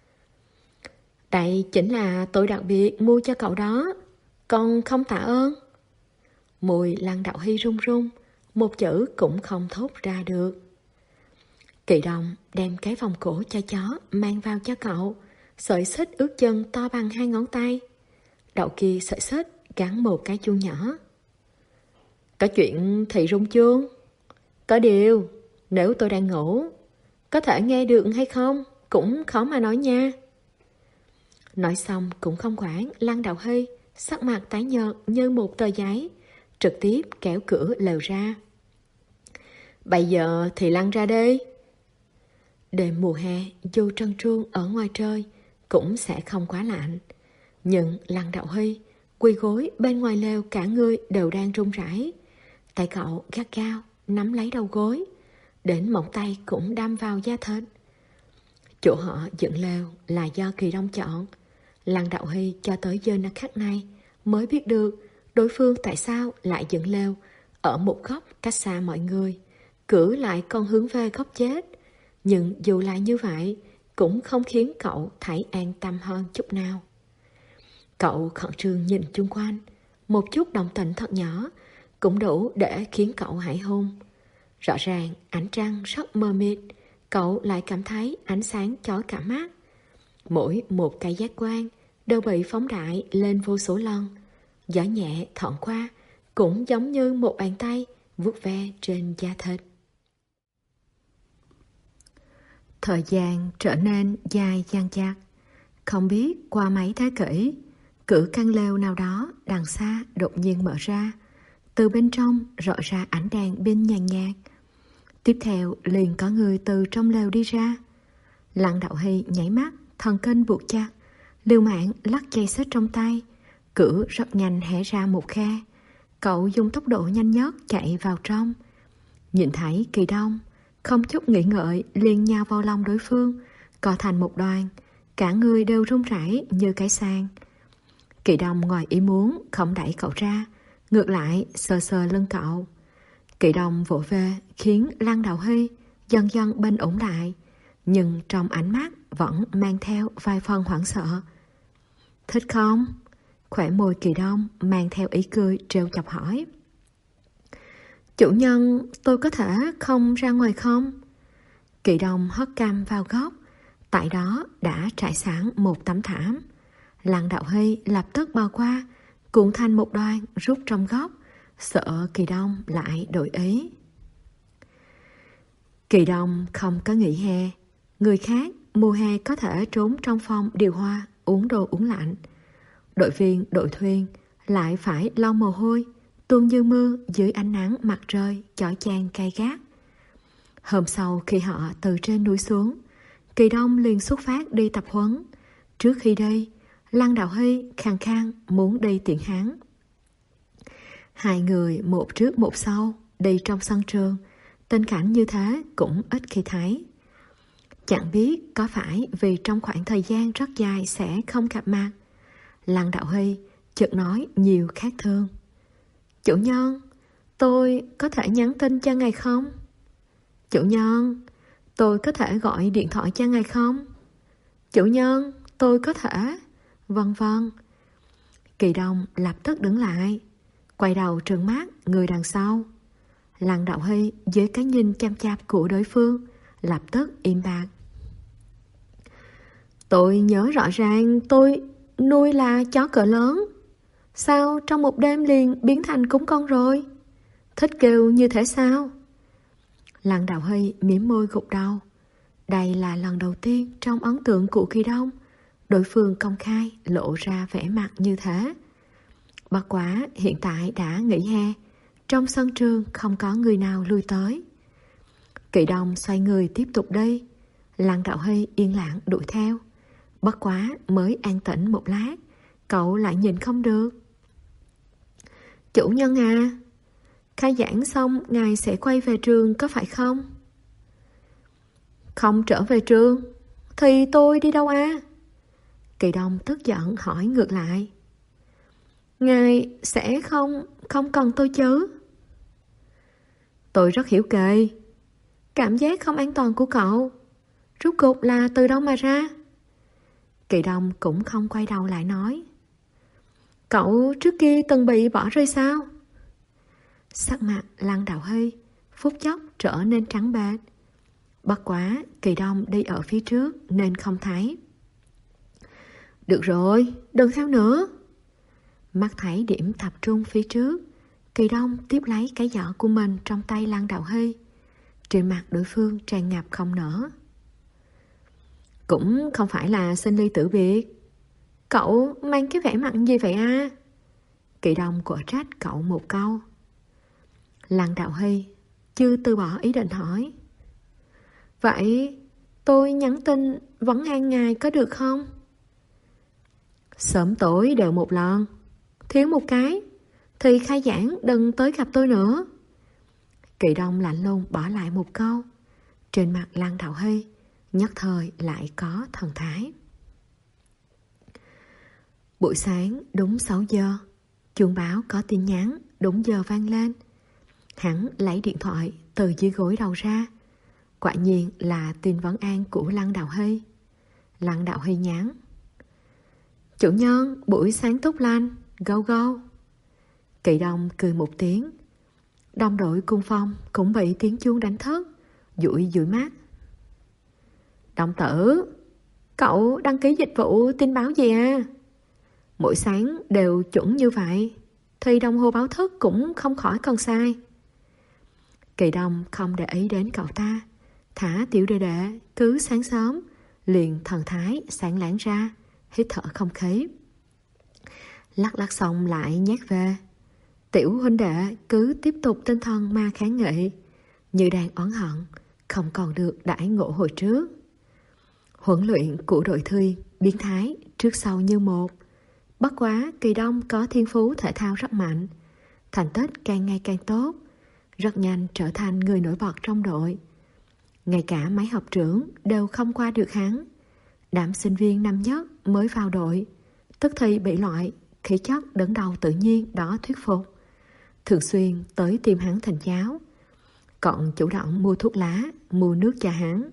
Đây chính là tôi đặc biệt mua cho cậu đó, còn không tạ ơn. Mùi Lăng Đạo Hy run run, một chữ cũng không thốt ra được. Kỳ Đông đem cái vòng cổ cho chó mang vào cho cậu, sợi xích ướt chân to bằng hai ngón tay. Đầu kia sợi xích gắn một cái chuông nhỏ. Có chuyện thì rung chuông. Có điều, nếu tôi đang ngủ, có thể nghe được hay không cũng khó mà nói nha. Nói xong cũng không quản Lăng Đạo Hy, sắc mặt tái nhợt như một tờ giấy, trực tiếp kéo cửa lều ra. Bây giờ thì lăn ra đi. Đêm mùa hè dù trăng truông ở ngoài trời cũng sẽ không quá lạnh, nhưng Lăng Đạo Hy quỳ gối bên ngoài lều cả người đều đang run rẩy. Tay cậu gắt gao nắm lấy đầu gối, đến móng tay cũng đâm vào da thịt. Chỗ họ dựng lều là do Kỳ Đông chọn. Lăng Đạo Hy cho tới giờ khắc này mới biết được đối phương tại sao lại dựng lều ở một góc cách xa mọi người, cử lại còn hướng về góc chết. Nhưng dù là như vậy cũng không khiến cậu thấy an tâm hơn chút nào. Cậu khẩn trương nhìn chung quanh, một chút động tĩnh thật nhỏ cũng đủ để khiến cậu hãi hùng. Rõ ràng ánh trăng rất mờ mịt, cậu lại cảm thấy ánh sáng chói cả mắt. Mỗi một cái giác quan đều bị phóng đại lên vô số lần. Gió nhẹ thoảng qua cũng giống như một bàn tay vuốt ve trên da thịt. Thời gian trở nên dài dằng dặc. Không biết qua mấy thế kỷ, cửa căn lều nào đó đằng xa đột nhiên mở ra. Từ bên trong rọi ra ánh đèn pin nhàn nhạt. Tiếp theo liền có người từ trong lều đi ra. Lăng Đạo Hy nháy mắt, thần kinh buộc chặt, liều mạng lắc dây xích trong tay. Cửa rất nhanh hé ra một khe. Cậu dùng tốc độ nhanh nhất chạy vào trong. Nhìn thấy Kỳ Đông, không chút nghĩ ngợi liền nhào vào lòng đối phương, co thành một đoàn, cả người đều run rẩy như cái sàng. Kỳ Đông ngoài ý muốn không đẩy cậu ra, ngược lại sờ sờ lưng cậu. Kỳ Đông vỗ về khiến Lăng Đạo Hy dần dần bình ổn lại, nhưng trong ánh mắt vẫn mang theo vài phần hoảng sợ. Thích không? Khỏe môi Kỳ Đông mang theo ý cười trêu chọc hỏi. Chủ nhân, tôi có thể không ra ngoài không? Kỳ Đông hất cằm vào góc, tại đó đã trải sẵn một tấm thảm. Lăng Đạo Hy lập tức bò qua, cuộn thành một đoàn rút trong góc, sợ Kỳ Đông lại đổi ý. Kỳ Đông không có nghỉ hè. Người khác mùa hè có thể trốn trong phòng điều hòa uống đồ uống lạnh. Đội viên đội thuyền lại phải lau mồ hôi, tuôn như mưa dưới ánh nắng mặt trời chói chang gay gắt. Hôm sau khi họ từ trên núi xuống, Kỳ Đông liền xuất phát đi tập huấn. Trước khi đi, Lăng Đạo Hy khăng khăng muốn đi tiễn hắn. Hai người một trước một sau đi trong sân trường, tình cảnh như thế cũng ít khi thấy. Chẳng biết có phải vì trong khoảng thời gian rất dài sẽ không gặp mặt, Lăng Đạo Hy chợt nói nhiều khác thường. Chủ nhân, tôi có thể nhắn tin cho ngài không? Chủ nhân, tôi có thể gọi điện thoại cho ngài không? Chủ nhân, tôi có thể... Vân vân. Kỳ Đông lập tức đứng lại, quay đầu trừng mắt người đằng sau. Lăng Đạo Hy với cái nhìn chăm chạp của đối phương lập tức im bặt. Tôi nhớ rõ ràng tôi nuôi là chó cỡ lớn, sao trong một đêm liền biến thành cún con rồi? Thích kêu như thế sao? Lăng Đạo Hy mím môi gục đầu. Đây là lần đầu tiên trong ấn tượng của Kỳ Đông đối phương công khai lộ ra vẻ mặt như thế. Bất quá hiện tại đã nghỉ hè, trong sân trường không có người nào lui tới. Kỳ Đông xoay người tiếp tục đi. Lăng Đạo Hy yên lặng đuổi theo. Bất quá mới an tĩnh một lát, cậu lại nhìn không được. Chủ nhân à, khai giảng xong ngài sẽ quay về trường có phải không? Không trở về trường thì tôi đi đâu à? Kỳ Đông tức giận hỏi ngược lại. Ngài sẽ không không cần tôi chứ? Tôi rất hiểu kỳ. Cảm giác không an toàn của cậu rốt cuộc là từ đâu mà ra? Kỳ Đông cũng không quay đầu lại nói. Cậu trước kia từng bị bỏ rơi sao? Sắc mặt Lăng Đạo Hy phút chốc trở nên trắng bệch. Bất quá Kỳ Đông đi ở phía trước nên không thấy. Được rồi, đừng theo nữa. Mắt thấy điểm tập trung phía trước, Kỳ Đông tiếp lấy cái giỏ của mình trong tay Lăng Đạo Hy. Trên mặt đối phương tràn ngập không nở. Cũng không phải là sinh ly tử biệt. Cậu mang cái vẻ mặt gì vậy à? Kỳ Đông quở trách cậu một câu. Lăng Đạo Hy chưa từ bỏ ý định hỏi. Vậy tôi nhắn tin vấn an ngài có được không? Sớm tối đều một lần, thiếu một cái thì khai giảng đừng tới gặp tôi nữa. Kỳ Đông lạnh lùng bỏ lại một câu. Trên mặt Lăng Đạo Hy nhất thời lại có thần thái. Buổi sáng đúng sáu giờ, chuông báo có tin nhắn đúng giờ vang lên. Hắn lấy điện thoại từ dưới gối đầu ra. Quả nhiên là tin vấn an của Lăng Đạo Hy. Lăng Đạo Hy nhắn. Chủ nhân, buổi sáng tốt lành, go go. Kỳ Đông cười một tiếng. Đồng đội cung phong cũng bị tiếng chuông đánh thức, dụi dụi mắt. Đồng tử, cậu đăng ký dịch vụ tin báo gì à? Mỗi sáng đều chuẩn như vậy thì đồng hồ báo thức cũng không khỏi còn sai. Kỳ Đông không để ý đến cậu ta, thả tiểu đệ đệ cứ sáng sớm liền thần thái sáng láng ra, hít thở không khí. Lắc lắc xong lại nhét về. Tiểu huynh đệ cứ tiếp tục tinh thần mà kháng nghị, như đang oán hận không còn được đãi ngộ hồi trước. Huấn luyện của đội thuyền biến thái trước sau như một. Bất quá Kỳ Đông có thiên phú thể thao rất mạnh, thành tích càng ngày càng tốt, rất nhanh trở thành người nổi bật trong đội. Ngay cả mấy học trưởng đều không qua được hắn. Đám sinh viên năm nhất mới vào đội tức thì bị loại khí chất đứng đầu tự nhiên đó thuyết phục, thường xuyên tới tìm hắn thành cháu, còn chủ động mua thuốc lá, mua nước cho hắn.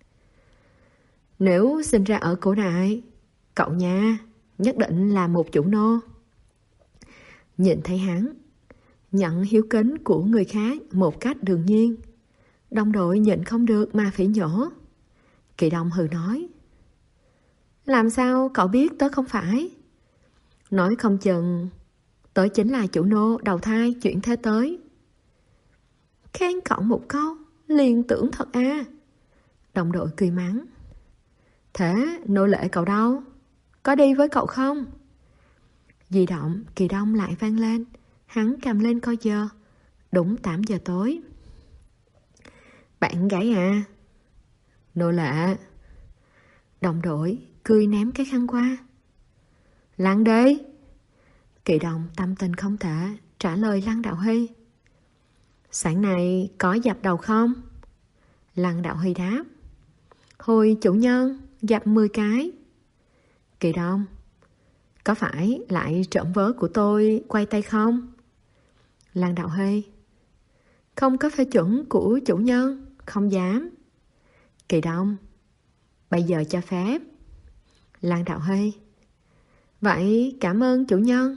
Nếu sinh ra ở cổ đại, cậu nha nhất định là một chủ nô. Nhìn thấy hắn nhận hiếu kính của người khác một cách đương nhiên, đồng đội nhịn không được mà phỉ nhổ. Kỳ Đông hừ nói. Làm sao cậu biết tớ không phải? Nói không chừng tớ chính là chủ nô đầu thai chuyển thế tới. Khen cậu một câu liền tưởng thật à? Đồng đội cười mắng. Thế nô lệ cậu đâu? Có đi với cậu không? Di động Kỳ Đông lại vang lên. Hắn cầm lên coi giờ. Đúng tám giờ tối. Bạn gái à? Nô lệ. Đồng đội cười ném cái khăn qua. Lăn đi. Kỳ Đông tâm tình không tệ trả lời Lăng Đạo Hy. Sáng nay có dập đầu không? Lăng Đạo Hy đáp. Hồi chủ nhân gặp mười cái. Kỳ Đông: có phải lại trộm vớ của tôi quay tay không? Lăng Đạo Hy: không có phê chuẩn của chủ nhân, không dám. Kỳ Đông: bây giờ cho phép. Lăng Đạo Hy: vậy cảm ơn chủ nhân.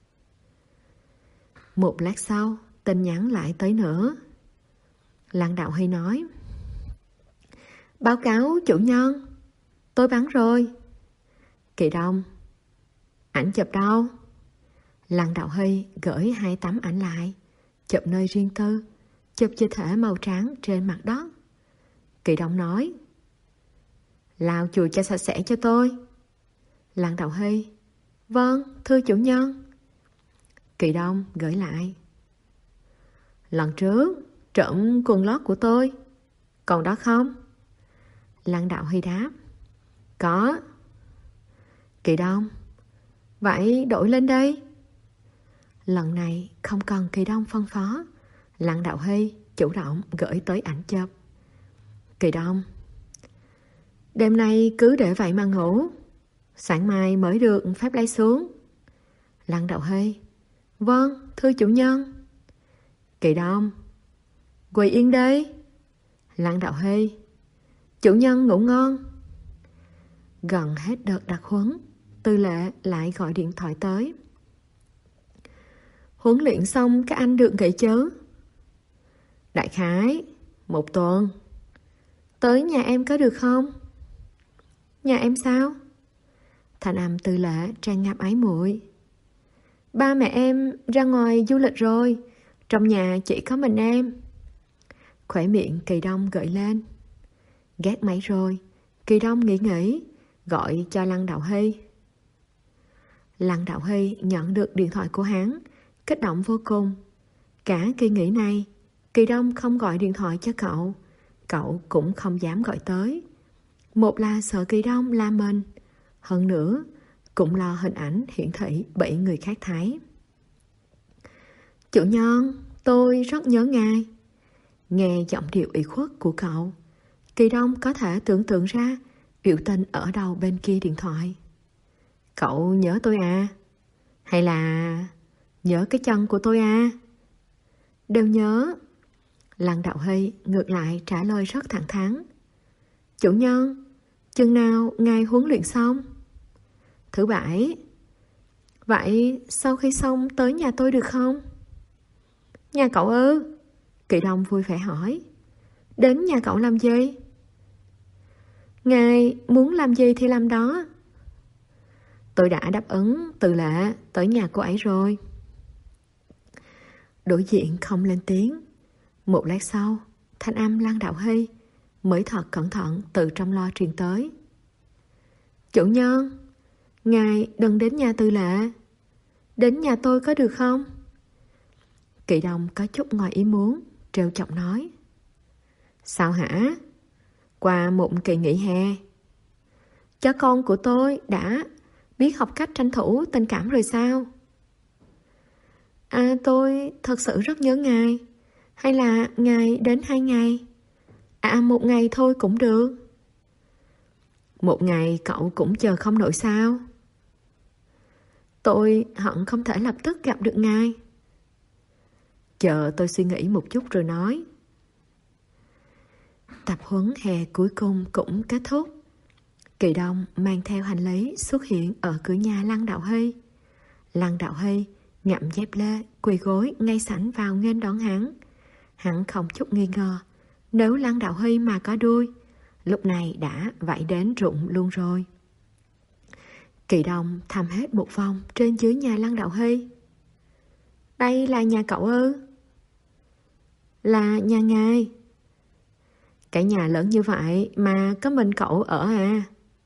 Một lát sau, tin nhắn lại tới nữa. Lăng Đạo Hy nói: báo cáo chủ nhân, tôi bắn rồi. Kỳ Đông: ảnh chụp đâu? Lăng Đạo Hy gửi hai tấm ảnh lại, chụp nơi riêng tư, chụp chi thể màu trắng trên mặt đất. Kỳ Đông nói: lau chùi cho sạch sẽ cho tôi. Lăng Đạo Hy: vâng, thưa chủ nhân. Kỳ Đông gửi lại: lần trước trộm quần lót của tôi, còn đó không? Lăng Đạo Hy đáp: có. Kỳ Đông: vậy đổi lên đây. Lần này không cần Kỳ Đông phân phó, Lăng Đạo Hy chủ động gửi tới ảnh chụp. Kỳ Đông: đêm nay cứ để vậy mà ngủ, sáng mai mới được phép lấy xuống. Lăng Đạo Hy: vâng, thưa chủ nhân. Kỳ Đông: quỳ yên đây. Lăng Đạo Hy: chủ nhân ngủ ngon. Gần hết đợt đặc huấn, Tư lệ lại gọi điện thoại tới. Huấn luyện xong các anh được nghỉ chứ? Đại khái một tuần. Tới nhà em có được không? Nhà em sao? Thanh âm Tư lệ tràn ngập ái muội. Ba mẹ em ra ngoài du lịch rồi, trong nhà chỉ có mình em. Khỏe miệng Kỳ Đông gợi lên. Gác máy rồi, Kỳ Đông nghĩ nghĩ, gọi cho Lăng Đạo Hy. Lăng Đạo Hy nhận được điện thoại của hắn, kích động vô cùng. Cả kỳ nghỉ này, Kỳ Đông không gọi điện thoại cho cậu, cậu cũng không dám gọi tới. Một là sợ Kỳ Đông la mình, hơn nữa cũng lo hình ảnh hiển thị bị người khác thấy. Chủ nhân, tôi rất nhớ ngài. Nghe giọng điệu ủy khuất của cậu, Kỳ Đông có thể tưởng tượng ra biểu tình ở đầu bên kia điện thoại. Cậu nhớ tôi à? Hay là nhớ cái chân của tôi à? Đều nhớ. Lăng Đạo Hy ngược lại trả lời rất thẳng thắn. Chủ nhân, chừng nào ngài huấn luyện xong? Thứ bảy. Vậy sau khi xong tới nhà tôi được không? Nhà cậu ư? Kỳ Đông vui vẻ hỏi. Đến nhà cậu làm gì? Ngài muốn làm gì thì làm đó. Tôi đã đáp ứng Tư lệ tới nhà cô ấy rồi. Đối diện không lên tiếng. Một lát sau, thanh âm Lăng Đạo Hy mới thật cẩn thận từ trong lo truyền tới. Chủ nhân, ngài đừng đến nhà Tư lệ. Đến nhà tôi có được không? Kỳ Đông có chút ngoài ý muốn, trêu chọc nói. Sao hả? Qua một kỳ nghỉ hè, chó con của tôi đã biết học cách tranh thủ tình cảm rồi sao? À, tôi thật sự rất nhớ ngài. Hay là ngài đến hai ngày? À, một ngày thôi cũng được. Một ngày cậu cũng chờ không nổi sao? Tôi hận không thể lập tức gặp được ngài. Chờ tôi suy nghĩ một chút rồi nói. Tập huấn hè cuối cùng cũng kết thúc. Kỳ Đông mang theo hành lý xuất hiện ở cửa nhà Lăng Đạo Hy. Lăng Đạo Hy ngậm dép lê, quỳ gối ngay sảnh vào nghênh đón hắn. Hắn không chút nghi ngờ, nếu Lăng Đạo Hy mà có đuôi, lúc này đã vẫy đến rụng luôn rồi. Kỳ Đông thăm hết một vòng trên dưới nhà Lăng Đạo Hy. Đây là nhà cậu ư? Là nhà ngài. Cái nhà lớn như vậy mà có mình cậu ở à?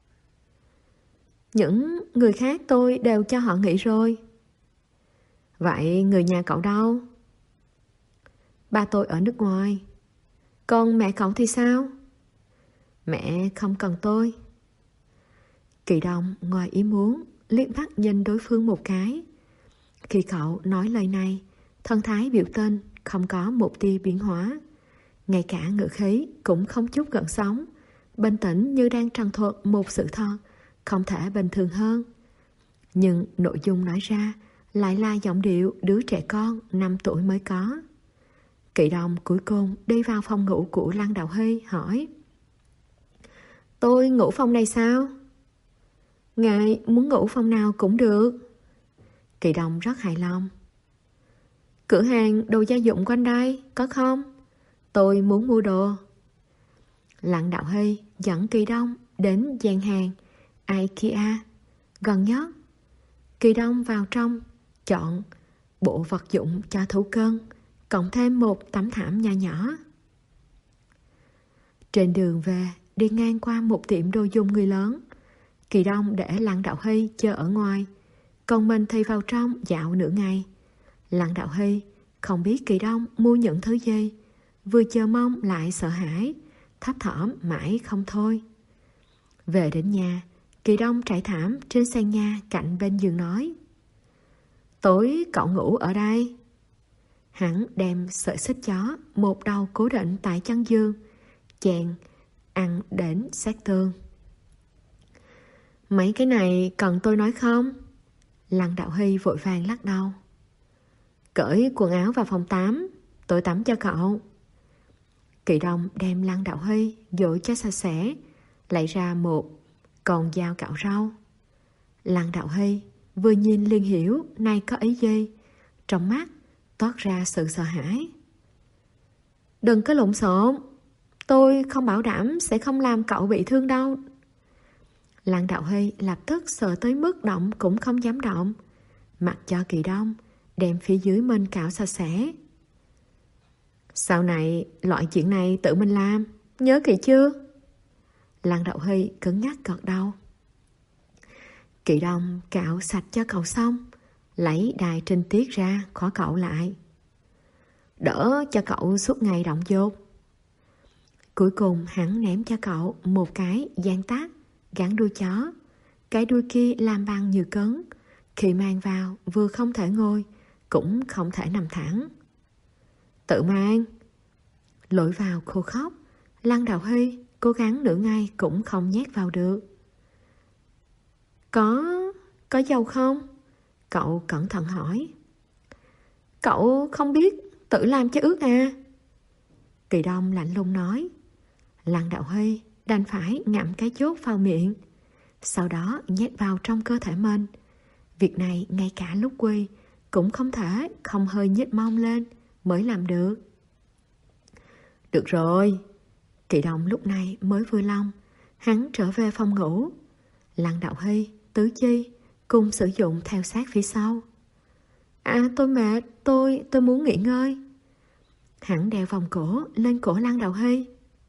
Những người khác tôi đều cho họ nghỉ rồi. Vậy người nhà cậu đâu? Ba tôi ở nước ngoài. Còn mẹ cậu thì sao? Mẹ không cần tôi. Kỳ Đông ngoài ý muốn liếc mắt nhìn đối phương một cái. Khi cậu nói lời này, thân thái biểu tình không có một tia biến hóa, ngay cả ngữ khí cũng không chút gợn sóng, bình tĩnh như đang trần thuật một sự thật không thể bình thường hơn. Nhưng nội dung nói ra lại là giọng điệu đứa trẻ con năm tuổi mới có. Kỵ Đông cuối cùng đi vào phòng ngủ của Lăng Đạo Hy hỏi: Tôi ngủ phòng này sao? Ngài muốn ngủ phòng nào cũng được. Kỵ Đông rất hài lòng. Cửa hàng đồ gia dụng quanh đây có không? Tôi muốn mua đồ. Lăng Đạo Hy dẫn Kỵ Đông đến gian hàng IKEA gần nhất. Kỵ Đông vào trong chọn bộ vật dụng cho thú cưng, cộng thêm một tấm thảm nho nhỏ. Trên đường về, đi ngang qua một tiệm đồ dùng người lớn. Kỵ Đông để Lăng Đạo Hy chờ ở ngoài, còn mình thì vào trong dạo nửa ngày. Lăng Đạo Hy không biết Kỵ Đông mua những thứ gì, vừa chờ mong lại sợ hãi, thấp thỏm mãi không thôi. Về đến nhà, Kỵ Đông trải thảm trên sàn nhà cạnh bên giường nói: Tối cậu ngủ ở đây. Hắn đem sợi xích chó một đầu cố định tại chân giường, chèn ăn đến sát tường. Mấy cái này cần tôi nói không? Lăng Đạo Hy vội vàng lắc đầu. Cởi quần áo vào phòng tắm, tôi tắm cho cậu. Kỵ Đông đem Lăng Đạo Hy dội cho sạch sẽ, lấy ra một con dao cạo rau. Lăng Đạo Hy vừa nhìn liền hiểu này có ý gì, trong mắt toát ra sự sợ hãi. Đừng có lộn xộn, tôi không bảo đảm sẽ không làm cậu bị thương đâu. Lăng Đạo Hy lập tức sợ tới mức động cũng không dám động, mặc cho Kỵ Đông đem phía dưới mình cạo sạch sẽ. Sau này loại chuyện này tự mình làm, nhớ kỹ chưa? Lăng Đạo Hy cứng nhắc gật đầu. Kỵ Đông cạo sạch cho cậu xong, lấy đài trinh tiết ra khóa cậu lại, đỡ cho cậu suốt ngày động dột. Cuối cùng hắn ném cho cậu một cái dán tát gắn đuôi chó. Cái đuôi kia làm bằng nhựa cứng, khi mang vào vừa không thể ngồi cũng không thể nằm thẳng. Tự mang. Lội vào khô khóc, Lăng Đạo Hy cố gắng nửa ngày cũng không nhét vào được. Có... có dầu không? Cậu cẩn thận hỏi. Cậu không biết tự làm cho ướt à? Kỵ Đông lạnh lùng nói. Lăng Đạo Hy đành phải ngậm cái chốt vào miệng, sau đó nhét vào trong cơ thể mình. Việc này ngay cả lúc quy cũng không thể không hơi nhếch mông lên mới làm được. Được rồi. Kỵ Đông lúc này mới vui lòng. Hắn trở về phòng ngủ. Lăng Đạo Hy, Tứ Chi cùng sử dụng theo sát phía sau. À, tôi mệt, tôi, tôi muốn nghỉ ngơi. Hắn đeo vòng cổ lên cổ Lăng Đạo Hy.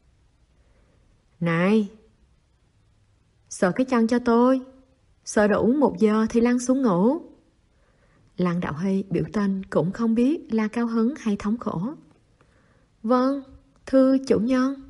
Này, sờ cái chân cho tôi. Sờ đủ một giờ thì lăn xuống ngủ. Lăng Đạo Hy biểu tình cũng không biết là cao hứng hay thống khổ. Vâng, thưa chủ nhân.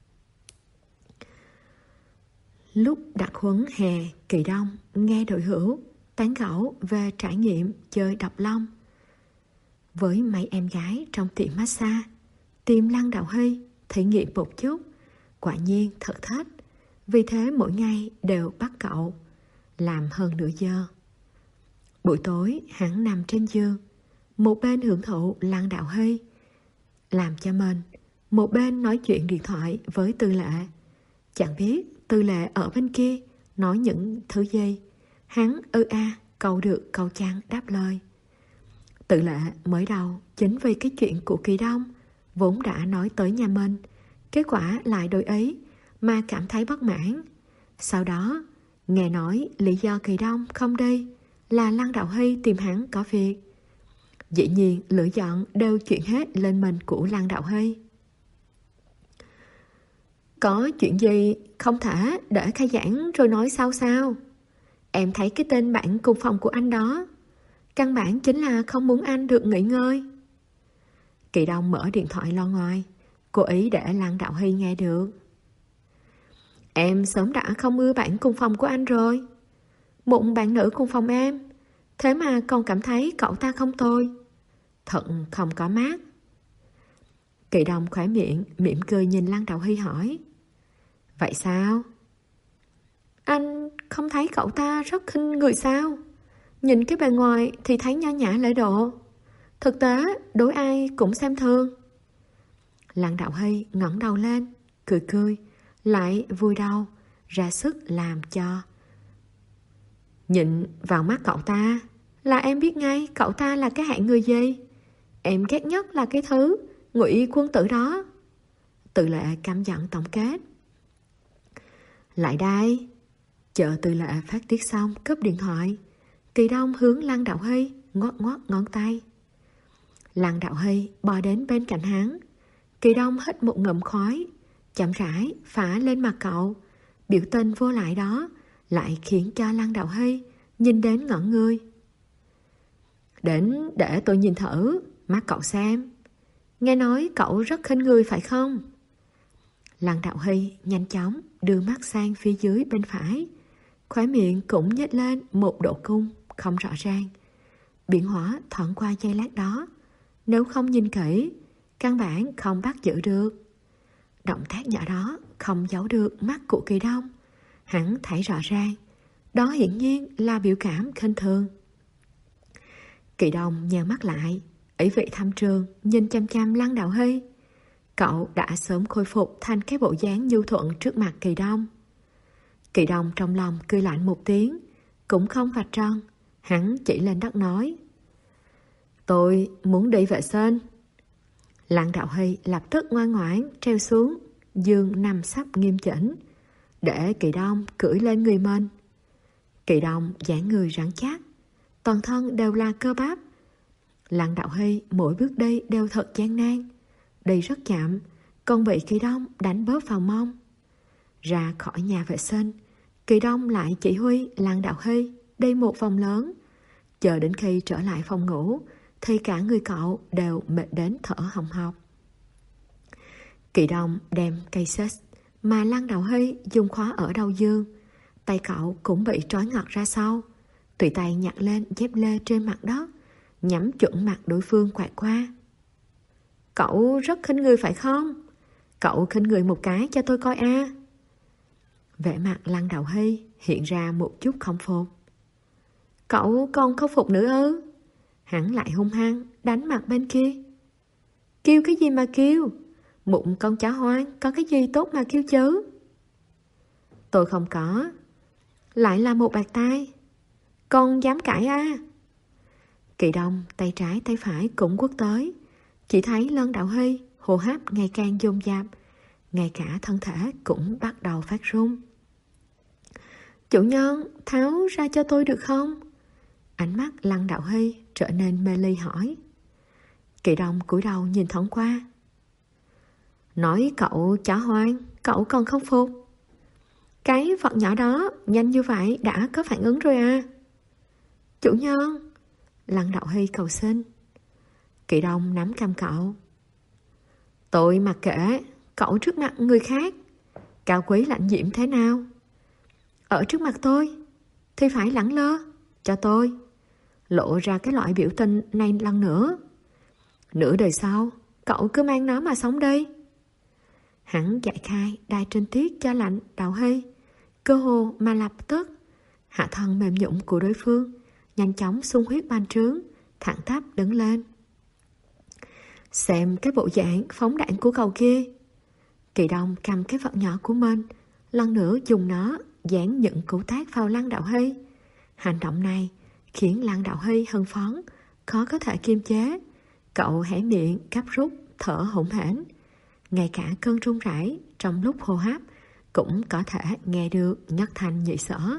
Lúc đặt huấn hè kỳ đông, nghe đội hữu tán gẫu về trải nghiệm chơi độc long với mấy em gái trong tiệm massage, tìm Lăng Đạo Hy thử nghiệm một chút. Quả nhiên thật thích. Vì thế mỗi ngày đều bắt cậu làm hơn nửa giờ. Buổi tối hắn nằm trên giường, một bên hưởng thụ Lăng Đạo Hy làm cho mình, một bên nói chuyện điện thoại với Tư Lệ. Chẳng biết Tư Lệ ở bên kia nói những thứ gì. Hắn ư a câu được câu chẳng đáp lời. Tư Lệ mới đầu chính vì cái chuyện của Kỳ Đông vốn đã nói tới nhà mình, kết quả lại đổi ý mà cảm thấy bất mãn. Sau đó nghe nói lý do Kỳ Đông không đi là Lăng Đạo Hy tìm hắn có việc. Dĩ nhiên lửa giận đều chuyển hết lên mình của Lăng Đạo Hy. Có chuyện gì không thể để khai giảng rồi nói sau sao? Em thấy cái tên bạn cùng phòng của anh đó căn bản chính là không muốn anh được nghỉ ngơi. Kỳ Đông mở điện thoại lo ngoài, cố ý để Lăng Đạo Hy nghe được. Em sớm đã không ưa bạn cùng phòng của anh rồi. Một bạn nữ cùng phòng em, thế mà còn cảm thấy cậu ta không tồi. Thận không có mát. Kỳ Đông khóe miệng mỉm cười nhìn Lăng Đạo Hy hỏi. Vậy sao? Anh không thấy cậu ta rất khinh người sao? Nhìn cái bề ngoài thì thấy nho nhã lễ độ, thực tế đối ai cũng xem thường. Lăng Đạo Hy ngẩng đầu lên, cười cười, lại vùi đầu, ra sức làm cho. Nhìn vào mắt cậu ta là em biết ngay cậu ta là cái hạng người gì. Em ghét nhất là cái thứ ngụy quân tử đó. Từ Lệ căm giận tổng kết. Lại đây. Chờ Từ Lệ phát tiết xong cướp điện thoại, Kỳ Đông hướng Lăng Đạo Hy ngoắc ngoắc ngón tay. Lăng Đạo Hy bò đến bên cạnh hắn. Kỳ Đông hít một ngụm khói, chậm rãi phả lên mặt cậu. Biểu tình vô lại đó lại khiến cho Lăng Đạo Hy nhìn đến ngẩn người. Đến để tôi nhìn thử mắt cậu xem. Nghe nói cậu rất khinh người phải không? Lăng Đạo Hy nhanh chóng đưa mắt sang phía dưới bên phải, khóe miệng cũng nhếch lên một độ cung không rõ ràng. Biến hóa thoáng qua giây lát đó, nếu không nhìn kỹ, căn bản không bắt giữ được. Động tác nhỏ đó không giấu được mắt của Kỳ Đông. Hắn thấy rõ ràng, đó hiển nhiên là biểu cảm khinh thường. Kỳ Đông nheo mắt lại, ý vị thâm trường nhìn chăm chăm Lăng Đạo Hy. Cậu đã sớm khôi phục thành cái bộ dáng nhu thuận trước mặt Kỳ Đông. Kỳ Đông trong lòng cười lạnh một tiếng, cũng không vạch trần. Hắn chỉ lên đất nói: Tôi muốn đi vệ sinh. Lăng Đạo Hy lập tức ngoan ngoãn treo xuống, giường nằm sắp nghiêm chỉnh, để Kỳ Đông cưỡi lên người mình. Kỳ Đông dáng người rắn chắc, toàn thân đều là cơ bắp. Lăng Đạo Hy mỗi bước đi đều thật gian nan, đi rất chậm, còn bị Kỳ Đông đánh bóp vào mông. Ra khỏi nhà vệ sinh, Kỳ Đông lại chỉ huy Lăng Đạo Hy đi một vòng lớn. Chờ đến khi trở lại phòng ngủ thì cả người cậu đều mệt đến thở hồng hộc. Kỳ Đông đem cây xích mà Lăng Đạo Hy dùng khóa ở đầu giường, tay cậu cũng bị trói ngặt ra sau, tùy tay nhặt lên dép lê trên mặt đất, nhắm chuẩn mặt đối phương quạt qua. Cậu rất khinh người phải không? Cậu khinh người một cái cho tôi coi a. À. Vẻ mặt Lăng Đạo Hy hiện ra một chút không phục. Cậu còn không phục nữa ư? Hắn lại hung hăng đánh mặt bên kia. Kêu cái gì mà kêu? Một con chó hoang có cái gì tốt mà kêu chứ? Tôi không có. Lại là một bạt tai. Con dám cãi à? Kỳ Đông tay trái tay phải cũng quất tới. Chỉ thấy Lăng Đạo Hy hô hấp ngày càng dồn dập, ngay cả thân thể cũng bắt đầu phát run. Chủ nhân, tháo ra cho tôi được không? Ánh mắt Lăng Đạo Hy trở nên mê ly hỏi. Kỳ Đông cúi đầu nhìn thoáng qua. Nói cậu chó hoang, cậu còn không phục? Cái vật nhỏ đó nhanh như vậy đã có phản ứng rồi à? Chủ nhân, Lăng Đạo Hy cầu xin. Kỳ Đông nắm cằm cậu. Tôi mặc kệ, cậu trước mặt người khác cao quý lạnh diễm thế nào, ở trước mặt tôi thì phải lẳng lơ cho tôi lộ ra cái loại biểu tình này lần nữa. Nửa đời sau cậu cứ mang nó mà sống đi. Hắn giải khai đai trinh tiết cho Lăng Đạo Hy, cơ hồ mà lập tức hạ thân mềm nhũn của đối phương nhanh chóng xung huyết bành trướng, thẳng tắp đứng lên. Xem cái bộ dạng phóng đãng của cậu kia. Kỳ Đông cầm cái vật nhỏ của mình, lần nữa dùng nó dán những củ tác vào Lăng Đạo Hy. Hành động này khiến Lăng Đạo Hy hưng phấn, khó có thể kiềm chế. Cậu hé miệng gấp rút thở hổn hển, ngay cả cơn run rẩy trong lúc hô hấp cũng có thể nghe được nhất thanh nhị sở.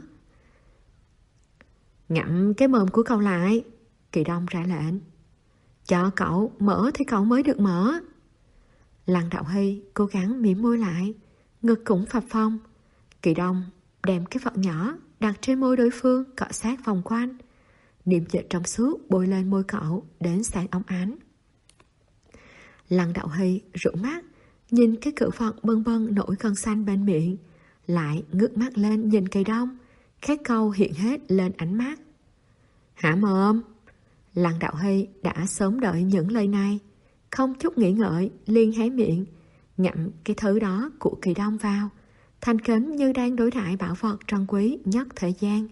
Ngậm cái mồm của cậu lại, Kỳ Đông ra lệnh. Cho cậu mở thì cậu mới được mở. Lăng Đạo Hy cố gắng mỉm môi lại, ngực cũng phập phồng. Kỳ Đông đem cái vật nhỏ đặt trên môi đối phương cọ sát vòng quanh, niềm dịch trong suốt bôi lên môi cậu đến sáng óng ánh. Lăng Đạo Hy rũ mắt nhìn cái cự vật bâng bâng nổi cơn xanh bên miệng, lại ngước mắt lên nhìn Kỳ Đông, khát câu hiện hết lên ánh mắt. Hả mồm? Lăng Đạo Hy đã sớm đợi những lời này, không chút nghĩ ngợi liền hé miệng ngậm cái thứ đó của Kỳ Đông vào, thành kính như đang đối đãi bảo vật trân quý nhất thế gian.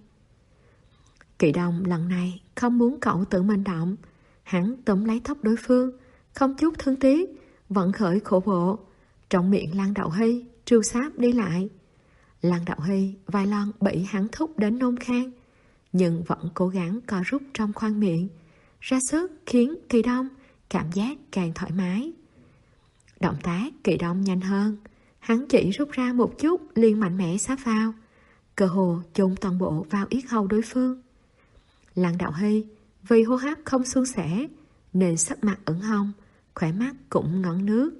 Kỵ Đông lần này không muốn cậu tự mình động, hắn túm lấy tóc đối phương, không chút thương tiếc, vẫn khởi khổ bộ, trong miệng Lăng Đậu Hy trêu sáp đi lại. Lăng Đậu Hy vài lần bị hắn thúc đến nôn khan, nhưng vẫn cố gắng co rút trong khoang miệng, ra sức khiến Kỵ Đông cảm giác càng thoải mái. Động tác Kỵ Đông nhanh hơn, hắn chỉ rút ra một chút liền mạnh mẽ sáp vào, cơ hồ chôn toàn bộ vào yết hầu đối phương. Lăng Đậu Hy vì hô hấp không suôn sẻ nên sắc mặt ửng hồng, khóe mắt cũng ngấn nước.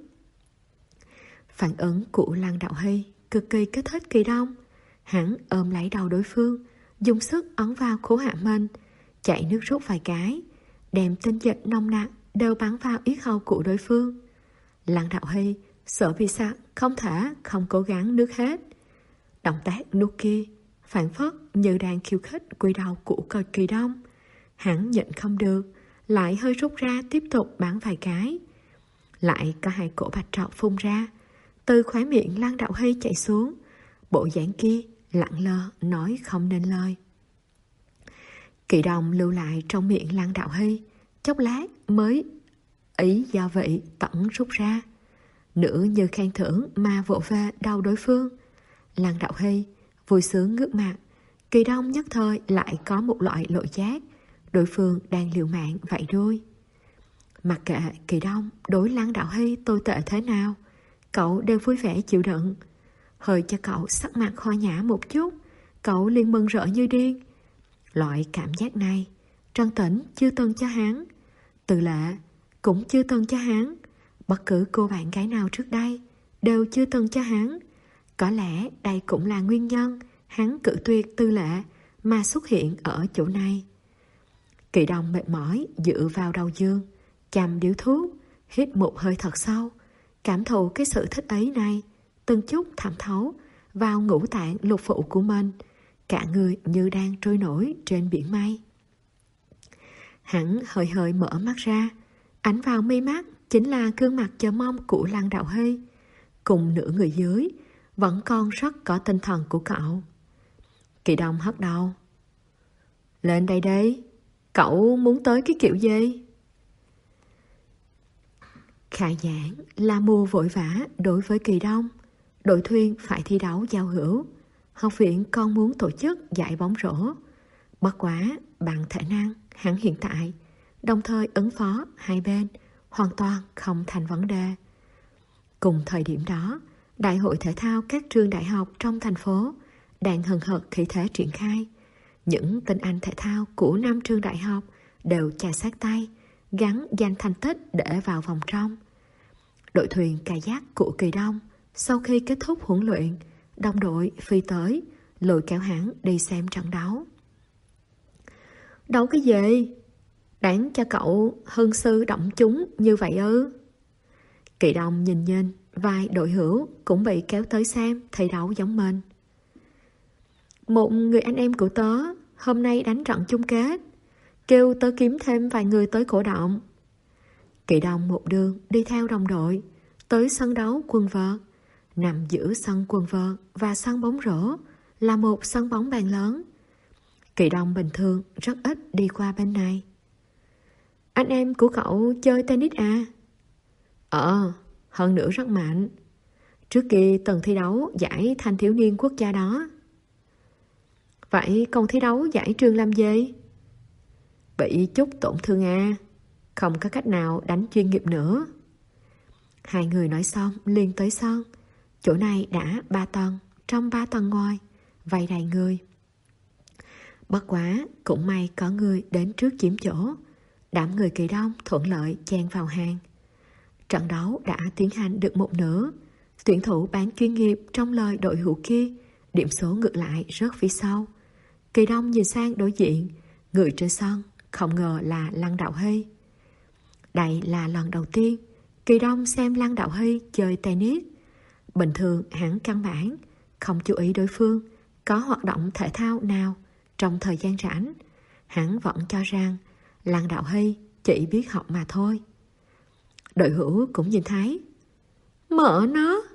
Phản ứng của Lăng Đậu Hy cực kỳ kích thích Kỵ Đông. Hắn ôm lấy đầu đối phương, dùng sức ấn vào khố hạ mình, chạy nước rút vài cái, đem tinh dịch nồng nặc đều bắn vào yết hầu của đối phương. Lăng Đậu Hy sợ bị sặc, không thể không cố gắng nuốt hết. Động tác nuốt kia phản phất như đang khiêu khích quy đầu của cờ Kỵ Đông. Hắn nhịn không được, lại hơi rút ra tiếp tục bắn vài cái. Lại có hai cổ bạch trọc phun ra, từ khóe miệng Lăng Đậu Hy chạy xuống. Bộ dáng kia lặng lơ nói không nên lời. Kỵ Đông lưu lại trong miệng Lăng Đậu Hy, chốc lát mới ý do vị tận rút ra. Nữ như khen thưởng mà vỗ về đầu đối phương. Lăng Đậu Hy vui sướng ngước mặt, Kỵ Đông nhất thời lại có một loại lộ giác đối phương đang liều mạng vậy đôi. Mặc kệ Kỵ Đông đối Lăng Đậu Hy tồi tệ thế nào, cậu đều vui vẻ chịu đựng. Hơi cho cậu sắc mặt ho nhã một chút, cậu liền mừng rỡ như điên. Loại cảm giác này Trần Tĩnh chưa từng cho hắn, Từ Lệ cũng chưa từng cho hắn, bất cứ cô bạn gái nào trước đây đều chưa từng cho hắn. Có lẽ đây cũng là nguyên nhân hắn cự tuyệt Tư Lệ mà xuất hiện ở chỗ này. Kỵ Đông mệt mỏi dựa vào đầu giường, chầm điếu thuốc, hít một hơi thật sâu, cảm thụ cái sự thích ấy này từng chút thẩm thấu vào ngũ tạng lục phủ của mình, cả người như đang trôi nổi trên biển mây. Hắn hơi hơi mở mắt ra, ánh vào mi mắt chính là gương mặt chờ mong của Lăng Đậu Hy, cùng nửa người dưới vẫn còn rất có tinh thần của cậu. Kỵ Đông hất đầu. Lên đây đi, cậu muốn tới cái kiểu gì? Khai giảng là mùa vội vã đối với Kỵ Đông. Đội thuyền phải thi đấu giao hữu, học viện còn muốn tổ chức giải bóng rổ. Bất quá bằng thể năng hắn hiện tại, đồng thời ứng phó hai bên hoàn toàn không thành vấn đề. Cùng thời điểm đó, đại hội thể thao các trường đại học trong thành phố đang hừng hực khí thế triển khai. Những tinh anh thể thao của năm trường đại học đều chà sát tay, gắn danh thành tích để vào vòng trong. Đội thuyền kayak của Kỵ Đông sau khi kết thúc huấn luyện, đồng đội phi tới, lôi kéo hắn đi xem trận đấu. Đấu cái gì? Đáng cho cậu hân sư động chúng như vậy ư? Kỵ Đông nhìn nhìn, vài đội hữu cũng bị kéo tới xem thi đấu giống mình. Một người anh em của tớ hôm nay đánh trận chung kết, kêu tớ kiếm thêm vài người tới cổ động. Kỵ Đông một đường đi theo đồng đội tới sân đấu quần vợt. Nằm giữa sân quần vợt và sân bóng rổ là một sân bóng bàn lớn. Kỵ Đông bình thường rất ít đi qua bên này. Anh em của cậu chơi tennis à? Ờ, hơn nữa rất mạnh. Trước kia từng thi đấu giải thanh thiếu niên quốc gia đó. Vậy còn thi đấu giải trường làm gì? Bị chút tổn thương à, không có cách nào đánh chuyên nghiệp nữa. Hai người nói xong liền tới sân. Chỗ này đã ba tầng, trong ba tầng ngoài, vây đầy người. Bất quá, cũng may có người đến trước chiếm chỗ. Đám người Kỵ Đông thuận lợi chen vào hàng. Trận đấu đã tiến hành được một nửa. Tuyển thủ bán chuyên nghiệp trong lời đội hữu kia, điểm số ngược lại rớt phía sau. Kỵ Đông nhìn sang đối diện, người trên sân không ngờ là Lăng Đậu Hy. Đây là lần đầu tiên Kỵ Đông xem Lăng Đậu Hy chơi tennis. Bình thường hắn căn bản không chú ý đối phương có hoạt động thể thao nào trong thời gian rảnh. Hắn vẫn cho rằng Lăng Đậu Hy chỉ biết học mà thôi. Đội hữu cũng nhìn thấy. Mợ nó,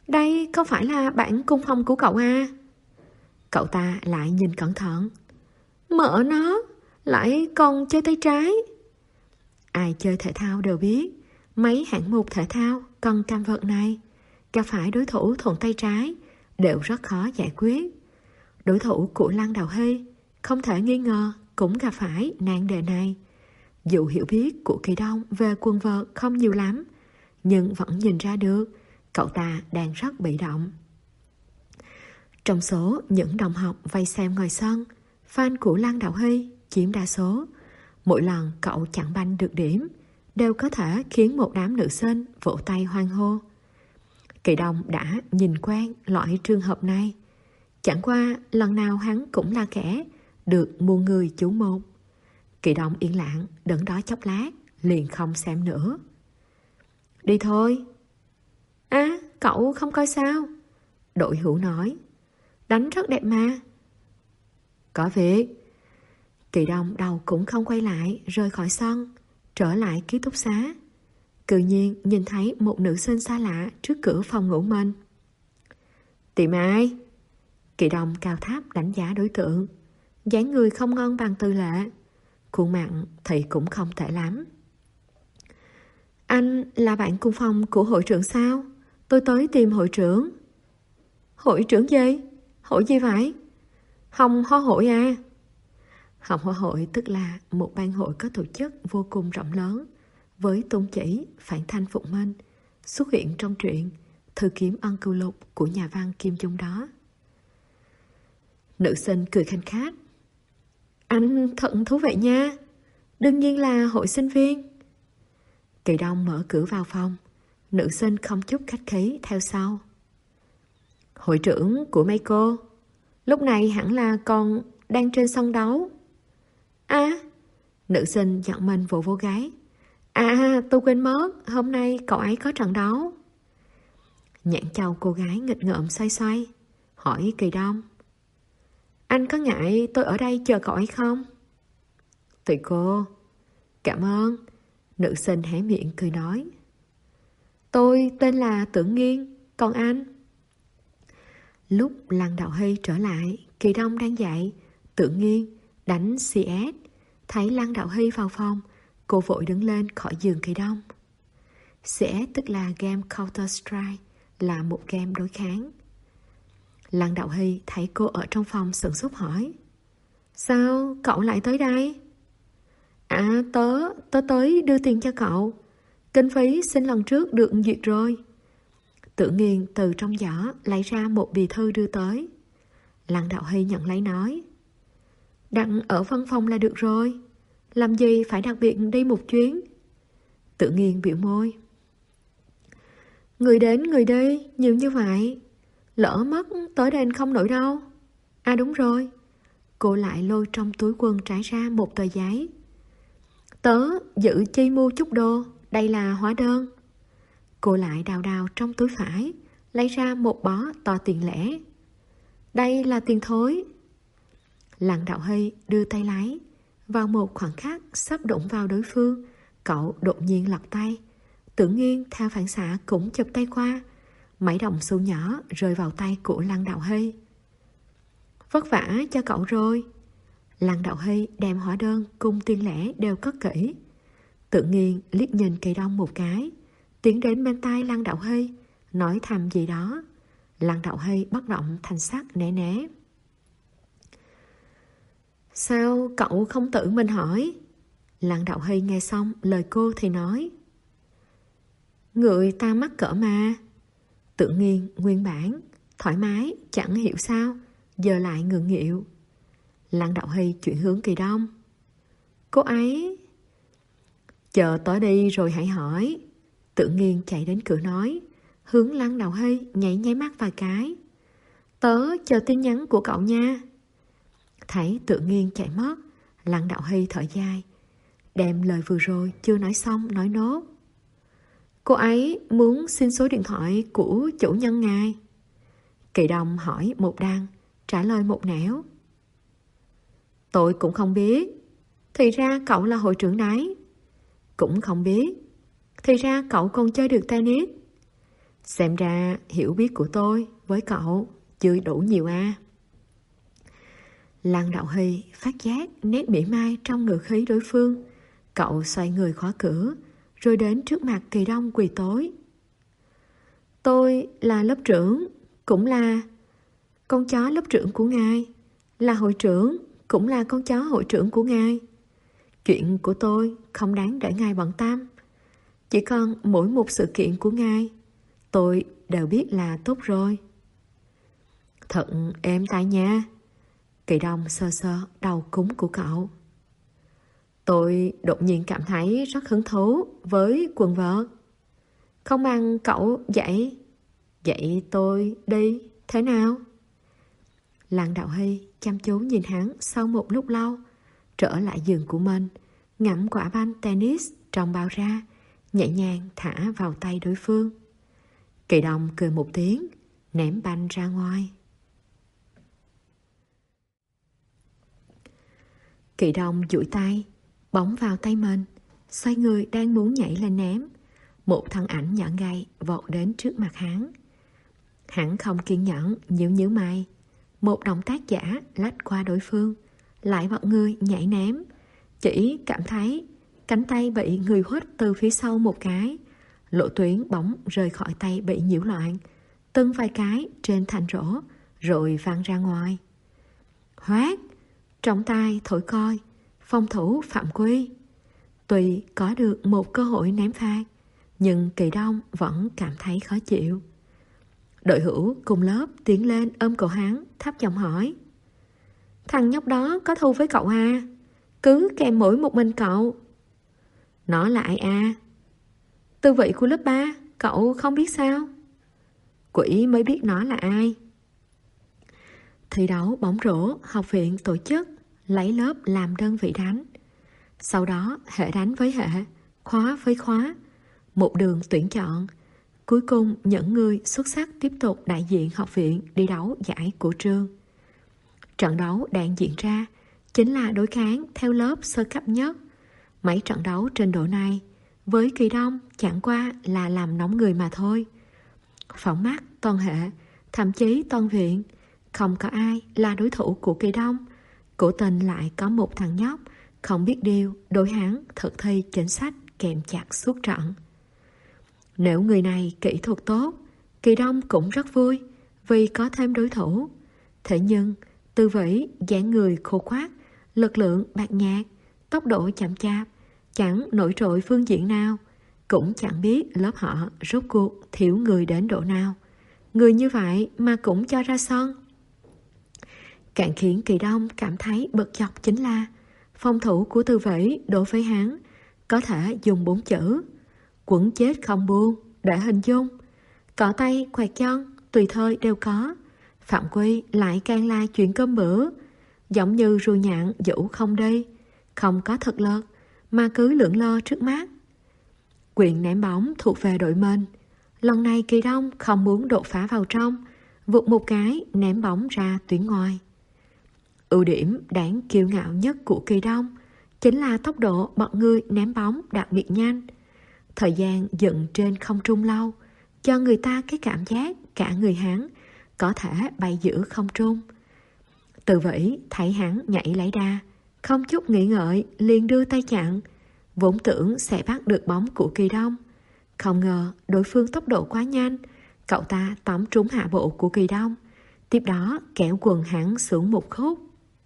Đây có phải là bản cung phong của cậu à? Cậu ta lại nhìn cẩn thận. Mợ nó, lại còn chơi tay trái. Ai chơi thể thao đều biết, mấy hạng mục thể thao cần cầm vợt này, gặp phải đối thủ thuận tay trái đều rất khó giải quyết. Đối thủ của Lăng Đạo Hy không thể nghi ngờ cũng gặp phải nạn đề này. Dù hiểu biết của Kỳ Đông về quần vợt không nhiều lắm, nhưng vẫn nhìn ra được cậu ta đang rất bị động. Trong số những đồng học vây xem ngoài sân, fan của Lăng Đạo Hy chiếm đa số. Mỗi lần cậu chặn banh được điểm đều có thể khiến một đám nữ sinh vỗ tay hoan hô. Kỳ Đông đã nhìn quen loại trường hợp này. Chẳng qua lần nào hắn cũng là kẻ được muôn người chú mục. Kỳ Đông yên lặng đứng đó chốc lát, liền không xem nữa. Đi thôi. À, cậu không coi sao? Đội hữu nói. Đánh rất đẹp mà. Có việc. Kỳ Đông đầu cũng không quay lại, rời khỏi sân, trở lại ký túc xá. Tự nhiên nhìn thấy một nữ sinh xa lạ trước cửa phòng ngủ mình. Tìm ai? Kỳ Đông cao tháp đánh giá đối tượng. Dáng người không ngon bằng Tư Lệ, khuôn mặt thì cũng không tệ lắm. Anh là bạn cùng phòng của hội trưởng sao? Tôi tới tìm hội trưởng. Hội trưởng gì? Hội gì vậy? Hồng Hoa Hội à? Hồng Hoa Hội tức là một ban hội có tổ chức vô cùng rộng lớn, với tôn chỉ phản thanh phục minh, xuất hiện trong truyện Thư kiếm ân cưu lục của nhà văn Kim Dung đó. Nữ sinh cười khanh khách. Anh thật thú vị nha. Đương nhiên là hội sinh viên. Kỳ Đông mở cửa vào phòng. Nữ sinh không chút khách khí theo sau. Hội trưởng của mấy cô lúc này hẳn là còn đang trên sân đấu. À, nữ sinh giận mình vỗ vỗ gáy. À, tôi quên mất, hôm nay cậu ấy có trận đấu. Nhãn châu cô gái nghịch ngợm xoay xoay, hỏi Kỳ Đông. Anh có ngại tôi ở đây chờ cậu ấy không? Tùy cô. Cảm ơn. Nữ sinh hé miệng cười nói. Tôi tên là Tưởng Nghiên, còn anh? Lúc Lăng Đạo Hy trở lại, Kỳ Đông đang dạy. Tưởng Nghiên đánh xê ét. Thấy Lăng Đạo Hy vào phòng, cô vội đứng lên khỏi giường Kỳ Đông. xê ét tức là game Counter-Strike, là một game đối kháng. Lăng Đạo Hy thấy cô ở trong phòng sửng sốt hỏi. Sao cậu lại tới đây? À, tớ, tớ tới đưa tiền cho cậu. Kinh phí xin lần trước được duyệt rồi. Tự Nghiên từ trong giỏ lấy ra một bì thư đưa tới. Lăng Đạo Hy nhận lấy nói. Đặt ở văn phòng là được rồi. Làm gì phải đặc biệt đi một chuyến? Tự Nghiên biểu môi. Người đến người đi, nhiều như vậy. Lỡ mất tới đền không nổi đâu. À đúng rồi. Cô lại lôi trong túi quần trải ra một tờ giấy. Tớ dự chi mua chút đồ. Đây là hóa đơn. Cô lại đào đào trong túi phải, lấy ra một bó to tiền lẻ. Đây là tiền thối. Lăng Đạo Hy đưa tay lấy. Vào một khoảng khắc sắp đụng vào đối phương, cậu đột nhiên lật tay. Tưởng Nghiên theo phản xạ cũng chụp tay qua. Mấy đồng xu nhỏ rơi vào tay của Lăng Đạo Hy. Vất vả cho cậu rồi. Lăng Đạo Hy đem hóa đơn cùng tiền lẻ đều cất kỹ. Tưởng Nghiên liếc nhìn Kỳ Đông một cái, tiến đến bên tai Lăng Đạo Hy, nói thầm gì đó. Lăng Đạo Hy bất động thành sắc né né. Sao cậu không tự mình hỏi? Lăng Đạo Hy nghe xong lời cô thì nói. Người ta mắc cỡ mà. Tưởng Nghiên nguyên bản, thoải mái, chẳng hiểu sao, giờ lại ngượng nghịu. Lăng Đạo Hy chuyển hướng Kỳ Đông. Cô ấy... Chờ tới đi rồi hãy hỏi. Tưởng Nghiên chạy đến cửa nói, hướng Lăng Đạo Hy nhảy nháy mắt vài cái. Tớ chờ tin nhắn của cậu nha. Thấy Tưởng Nghiên chạy mất, Lăng Đạo Hy thở dài, đem lời vừa rồi chưa nói xong nói nốt. Cô ấy muốn xin số điện thoại của chủ nhân ngài. Kỳ Đông hỏi một đằng, trả lời một nẻo. Tôi cũng không biết. Thì ra cậu là hội trưởng đấy. Cũng không biết. Thì ra cậu còn chơi được tennis. Xem ra hiểu biết của tôi với cậu chưa đủ nhiều à. Lăng Đạo Hy phát giác nét mỉa mai trong ngữ khí đối phương. Cậu xoay người khóa cửa, rồi đến trước mặt Kỳ Đông quỳ tối. Tôi là lớp trưởng, cũng là con chó lớp trưởng của ngài, là hội trưởng, cũng là con chó hội trưởng của ngài. Chuyện của tôi không đáng để ngài bận tâm. Chỉ cần mỗi một sự kiện của ngài, tôi đều biết là tốt rồi. Thật êm tai nha. Kỳ Đông sơ sơ đầu cúng của cậu. Tôi đột nhiên cảm thấy rất hứng thú với quần vợt. Không bằng cậu dạy, dạy tôi đi, thế nào? Lăng Đạo Hy chăm chú nhìn hắn sau một lúc lâu, trở lại giường của mình, ngậm quả banh tennis trong bao ra, nhẹ nhàng thả vào tay đối phương. Kỳ Đông cười một tiếng, ném banh ra ngoài. Kỳ Đông duỗi tay, bóng vào tay mình, xoay người đang muốn nhảy lên ném. Một thân ảnh nhọn gầy vọt đến trước mặt hắn. Hắn không kiên nhẫn, nhíu nhíu mày. Một động tác giả lách qua đối phương, lại vọt người nhảy ném. Chỉ cảm thấy cánh tay bị người huých từ phía sau một cái. Lộ tuyến bóng rời khỏi tay bị nhiễu loạn, tưng vài cái trên thành rổ, rồi văng ra ngoài. Hoát! Trọng tài thổi coi, phòng thủ phạm quy. Tuy có được một cơ hội ném phạt, nhưng Kỳ Đông vẫn cảm thấy khó chịu. Đội hữu cùng lớp tiến lên ôm cổ hắn, thấp giọng hỏi. Thằng nhóc đó có thù với cậu à? Cứ kèm mỗi một mình cậu. Nó là ai à? Tư vị của lớp ba, cậu không biết sao? Quỷ mới biết nó là ai. Thi đấu bóng rổ học viện tổ chức, lấy lớp làm đơn vị đánh. Sau đó hệ đánh với hệ, khóa với khóa, một đường tuyển chọn. Cuối cùng những người xuất sắc tiếp tục đại diện học viện đi đấu giải của trường. Trận đấu đang diễn ra chính là đối kháng theo lớp sơ cấp nhất. Mấy trận đấu trên độ này với Kỳ Đông chẳng qua là làm nóng người mà thôi. Phỏng mắt toàn hệ, thậm chí toàn viện, không có ai là đối thủ của Kỳ Đông. Cố tình lại có một thằng nhóc không biết điều đối hắn thực thi chính sách kèm chặt suốt trận. Nếu người này kỹ thuật tốt, Kỳ Đông cũng rất vui vì có thêm đối thủ. Thế nhưng Tư Vĩ dáng người khô khoát, lực lượng bạc nhạt, tốc độ chậm chạp, chẳng nổi trội phương diện nào, cũng chẳng biết lớp họ rốt cuộc thiếu người đến độ nào. Người như vậy mà cũng cho ra sân. Càng khiến Kỳ Đông cảm thấy bực chọc chính là phòng thủ của Tư Vĩ đối với hắn có thể dùng bốn chữ: quẩn chết không buông để hình dung. Cọ tay quẹt chân tùy thời đều có, phạm quy lại càng là chuyện cơm bữa. Giống như ruồi nhạn dũ không đi, không có thực lực mà cứ lượn lơ trước mắt. Quyền ném bóng thuộc về đội mình. Lần này Kỳ Đông không muốn đột phá vào trong, vụt một cái ném bóng ra tuyến ngoài. Ưu điểm đáng kiêu ngạo nhất của Kỳ Đông chính là tốc độ bật người ném bóng đặc biệt nhanh. Thời gian dựng trên không trung lâu cho người ta cái cảm giác cả người hắn có thể bay giữa không trung. Từ Vĩ thấy hắn nhảy lấy đà, không chút nghĩ ngợi liền đưa tay chặn, vốn tưởng sẽ bắt được bóng của Kỳ Đông. Không ngờ đối phương tốc độ quá nhanh, cậu ta tóm trúng hạ bộ của Kỳ Đông, tiếp đó kéo quần hắn xuống một khúc.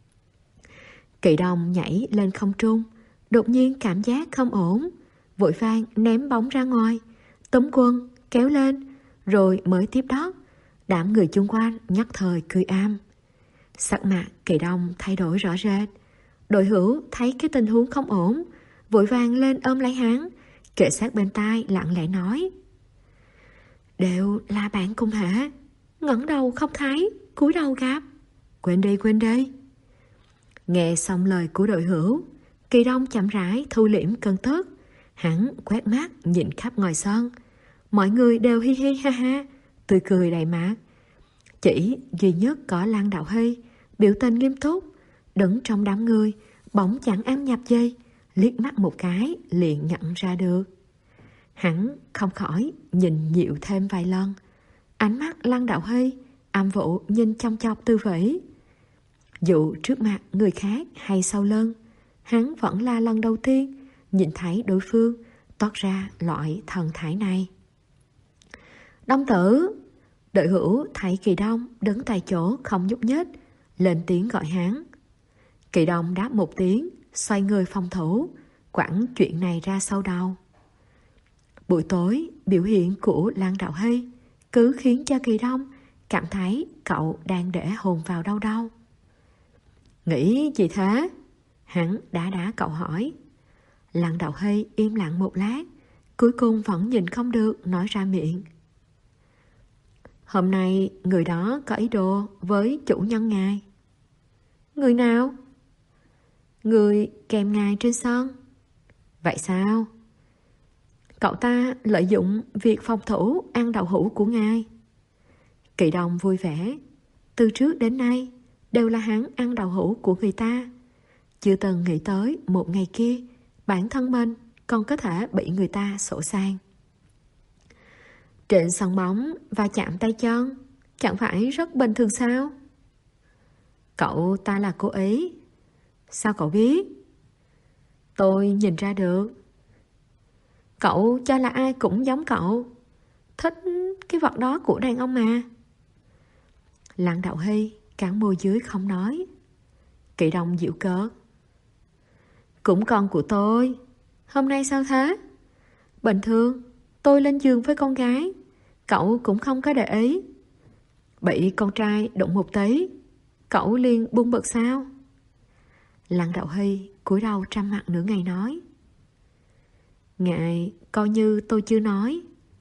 Kỳ Đông nhảy lên không trung, đột nhiên cảm giác không ổn, vội vàng ném bóng ra ngoài, túm quần, kéo lên, rồi mới tiếp đó. Đám người chung quanh nhất thời cười am. Sắc mặt Kỳ Đông thay đổi rõ rệt. Đội hữu thấy cái tình huống không ổn, vội vàng lên ôm lấy hắn, kề sát bên tai lặng lẽ nói: đều là bạn cùng hả? Ngẩng đầu không thấy, cúi đầu gặp. Quên đi, quên đi. Nghe xong lời của đội hữu, Kỳ Đông chậm rãi thu liễm cơn tức. Hắn quét mắt nhìn khắp ngoài sân. Mọi người đều hi hi ha ha, tươi cười đầy mặt. Chỉ duy nhất có Lăng Đạo Hy biểu tình nghiêm túc, đứng trong đám người, bỗng chẳng ám nhập dây, liếc mắt một cái liền nhận ra được. Hắn không khỏi nhìn nhiều thêm vài lần. Ánh mắt Lăng Đạo Hy âm vụ nhìn chòng chọc Tư Vĩ. Dù trước mặt người khác hay sau lưng, hắn vẫn là lần đầu tiên nhìn thấy đối phương toát ra loại thần thái này. Đông tử! Đội hữu thấy Kỳ Đông đứng tại chỗ không nhúc nhích, lên tiếng gọi hắn. Kỳ Đông đáp một tiếng, xoay người phòng thủ, quẳng chuyện này ra sau đầu. Buổi tối, biểu hiện của Lăng Đạo Hy cứ khiến cho Kỳ Đông cảm thấy cậu đang để hồn vào đâu đâu. Nghĩ gì thế? Hắn đã đá cậu hỏi. Lăng Đạo Hy im lặng một lát, cuối cùng vẫn nhìn không được nói ra miệng. Hôm nay người đó có ý đồ với chủ nhân ngài. Người nào? Người kèm ngài trên sân. Vậy sao? Cậu ta lợi dụng việc phòng thủ ăn đậu hũ của ngài. Kỳ Đông vui vẻ. Từ trước đến nay đều là hắn ăn đậu hũ của người ta, chưa từng nghĩ tới một ngày kia bản thân mình còn có thể bị người ta sổ sang. Trên sân bóng và chạm tay chân chẳng phải rất bình thường sao? Cậu ta là cố ý. Sao cậu biết? Tôi nhìn ra được. Cậu cho là ai cũng giống cậu, thích cái vật đó của đàn ông mà. Lăng Đạo Hy cắn môi dưới không nói. Kỳ Đông giễu cợt. Cũng con của tôi. Hôm nay sao thế? Bình thường tôi lên giường với con gái, cậu cũng không có để ý. Bị con trai đụng một tí, cậu liền buông bực sao? Lăng Đạo Hy cúi đầu trầm mặt nửa ngày nói. Ngại coi như tôi chưa nói.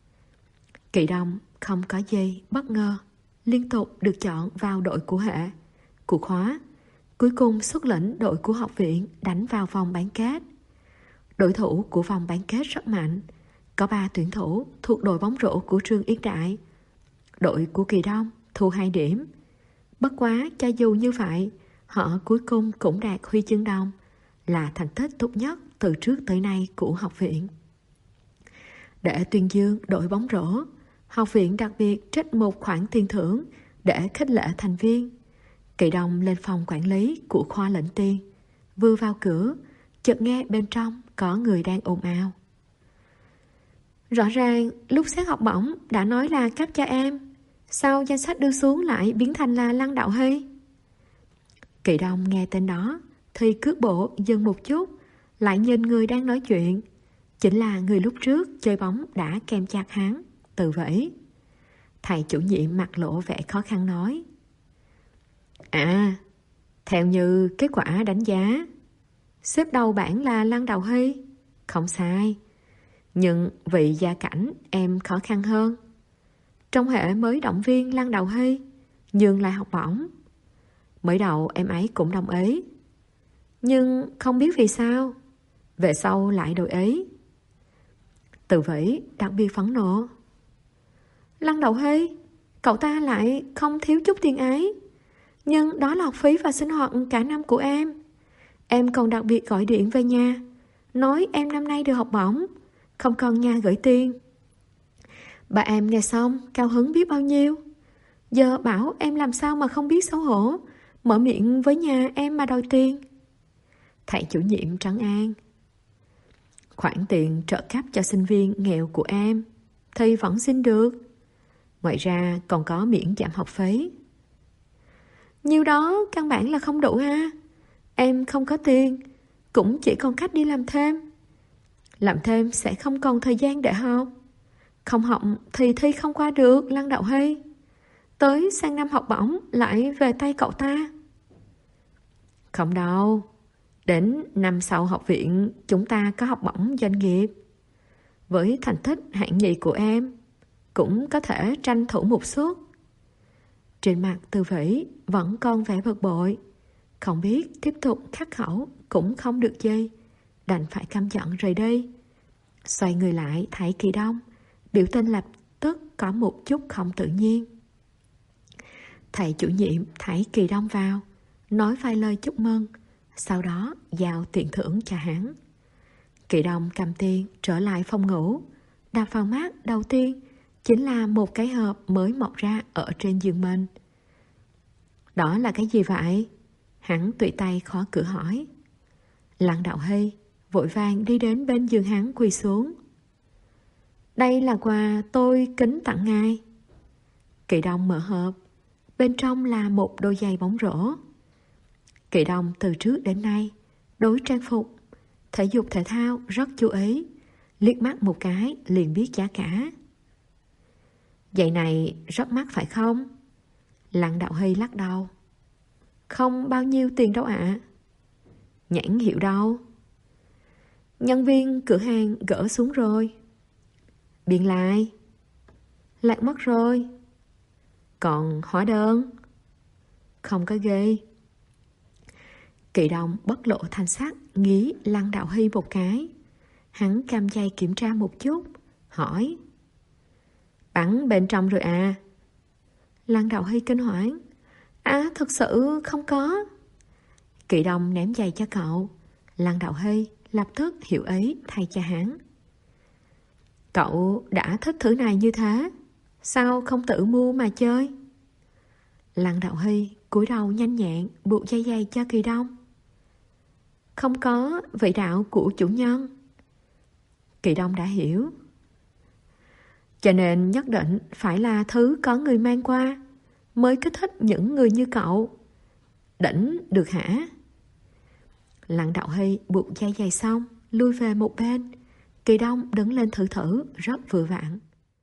Kỳ Đông không có gì bất ngờ, liên tục được chọn vào đội của hệ, của khóa, cuối cùng xuất lĩnh đội của học viện đánh vào vòng bán kết. Đối thủ của vòng bán kết rất mạnh, có ba tuyển thủ thuộc đội bóng rổ của trường Yến Đại. Đội của Kỳ Đông thua hai điểm. Bất quá cho dù như vậy, họ cuối cùng cũng đạt huy chương đồng, là thành tích tốt nhất từ trước tới nay của học viện. Để tuyên dương đội bóng rổ, học viện đặc biệt trích một khoản tiền thưởng để khích lệ thành viên. Kỳ Đông lên phòng quản lý của khoa lĩnh tiền, vừa vào cửa chợt nghe bên trong có người đang ồn ào. Rõ ràng lúc xét học bổng đã nói là cấp cho em, sao danh sách đưa xuống lại biến thành là Lăng Đạo Hy? Kỳ Đông nghe tên đó thì cước bộ dừng một chút, lại nhìn người đang nói chuyện, chính là người lúc trước chơi bóng đã kèm chặt hắn, Từ Vĩ. Thầy chủ nhiệm mặt lộ vẻ khó khăn nói. À, theo như kết quả đánh giá, xếp đầu bảng là Lăng Đạo Hy. Không sai, nhưng vì gia cảnh em khó khăn hơn. Trong hệ mới động viên Lăng Đạo Hy nhường lại học bổng. Mới đầu em ấy cũng đồng ý, nhưng không biết vì sao về sau lại đổi ý. Từ Vĩ đặc biệt phẫn nộ. Lăng Đạo Hy, cậu ta lại không thiếu chút tiền ấy, nhưng đó là học phí và sinh hoạt cả năm của em. Em còn đặc biệt gọi điện về nhà nói em năm nay được học bổng, không cần nhà gửi tiền. Bà em nghe xong cao hứng biết bao nhiêu. Giờ bảo em làm sao mà không biết xấu hổ, mở miệng với nhà em mà đòi tiền. Thầy chủ nhiệm trấn an. Khoản tiền trợ cấp cho sinh viên nghèo của em thì vẫn xin được. Ngoài ra còn có miễn giảm học phí. Nhiêu đó căn bản là không đủ ha. Em không có tiền, cũng chỉ còn cách đi làm thêm. Làm thêm sẽ không còn thời gian để học. Không học thì thi không qua được, Lăng Đạo Hy. Tới sang năm học bổng lại về tay cậu ta. Không đâu. Đến năm sau học viện chúng ta có học bổng doanh nghiệp. Với thành tích hạng nhì của em, cũng có thể tranh thủ một suất. Trên mặt Từ Vĩ vẫn còn vẻ bực bội, không biết tiếp tục khắc khẩu cũng không được gì, đành phải căm giận rời đi. Xoay người lại thấy Kỳ Đông, biểu tình lập tức có một chút không tự nhiên. Thầy chủ nhiệm thấy Kỳ Đông vào, nói vài lời chúc mừng, sau đó giao tiền thưởng cho hắn. Kỳ Đông cầm tiền trở lại phòng ngủ, đập vào mắt đầu tiên chính là một cái hộp mới mọc ra ở trên giường mình. Đó là cái gì vậy? Hắn tùy tay khóa cửa hỏi. Lăng Đạo Hy vội vàng đi đến bên giường hắn quỳ xuống. Đây là quà tôi kính tặng ngài. Kỳ Đông mở hộp, bên trong là một đôi giày bóng rổ. Kỳ Đông từ trước đến nay đối trang phục thể dục thể thao rất chú ý, liếc mắt một cái liền biết giá cả. Giày này rất mắc phải không? Lăng Đạo Hy lắc đầu. Không bao nhiêu tiền đâu ạ. À. Nhãn hiệu đâu? Nhân viên cửa hàng gỡ xuống rồi. Biện lại. Lạc mất rồi. Còn hóa đơn? Không có ghê. Kỳ Đông bất lộ thanh sắc, nghĩ Lăng Đạo Hy một cái. Hắn cầm giày kiểm tra một chút, hỏi. Bắn bên trong rồi à? Lăng Đạo Hy kinh hoảng. À, thực sự không có. Kỳ Đông ném giày cho cậu. Lăng Đạo Hy lập tức hiểu ý thay cho hắn. Cậu đã thích thứ này như thế, sao không tự mua mà chơi? Lăng Đạo Hy cúi đầu nhanh nhẹn buộc dây giày cho Kỳ Đông. Không có vị đạo của chủ nhân. Kỳ Đông đã hiểu. Cho nên nhất định phải là thứ có người mang qua mới kích thích những người như cậu. Đỉnh được hả? Lăng Đạo Hy buộc dây giày xong, lui về một bên. Kỳ Đông đứng lên thử thử, rất vừa vặn.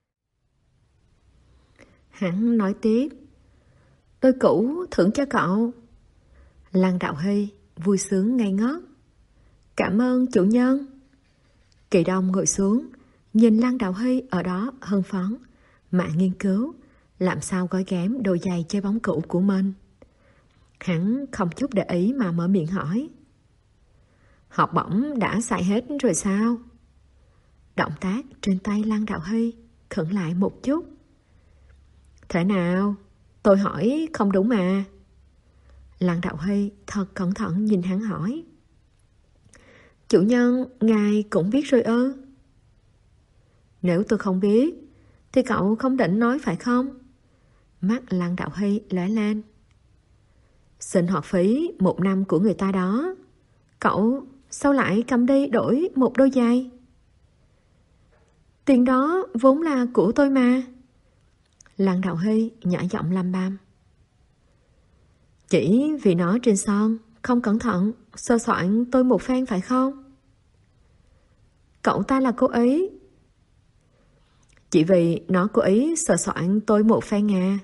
Hắn nói tiếp. Tôi cũ thưởng cho cậu. Lăng Đạo Hy vui sướng ngây ngất. Cảm ơn chủ nhân. Kỳ Đông ngồi xuống, nhìn Lăng Đạo Hy ở đó hưng phấn, mà nghiên cứu làm sao gói ghém đôi giày chơi bóng cũ của mình. Hắn không chút để ý mà mở miệng hỏi. Học bổng đã xài hết rồi sao? Động tác trên tay Lăng Đạo Hy khựng lại một chút. Thế nào? Tôi hỏi không đúng mà. Lăng Đạo Hy thật cẩn thận nhìn hắn hỏi. Chủ nhân, ngài cũng biết rồi ư? Nếu tôi không biết thì cậu không định nói phải không? Mắt Lăng Đạo Hy lóe lên. Xin học phí một năm của người ta đó. Cậu sao lại cầm đi đổi một đôi giày? Tiền đó vốn là của tôi mà. Lăng Đạo Hy nhỏ giọng lăm băm. Chỉ vì nó trên son không cẩn thận sơ soạn tôi một phen phải không? Cậu ta là cố ý. Chỉ vì nó cố ý sờ soạn tôi một phen à?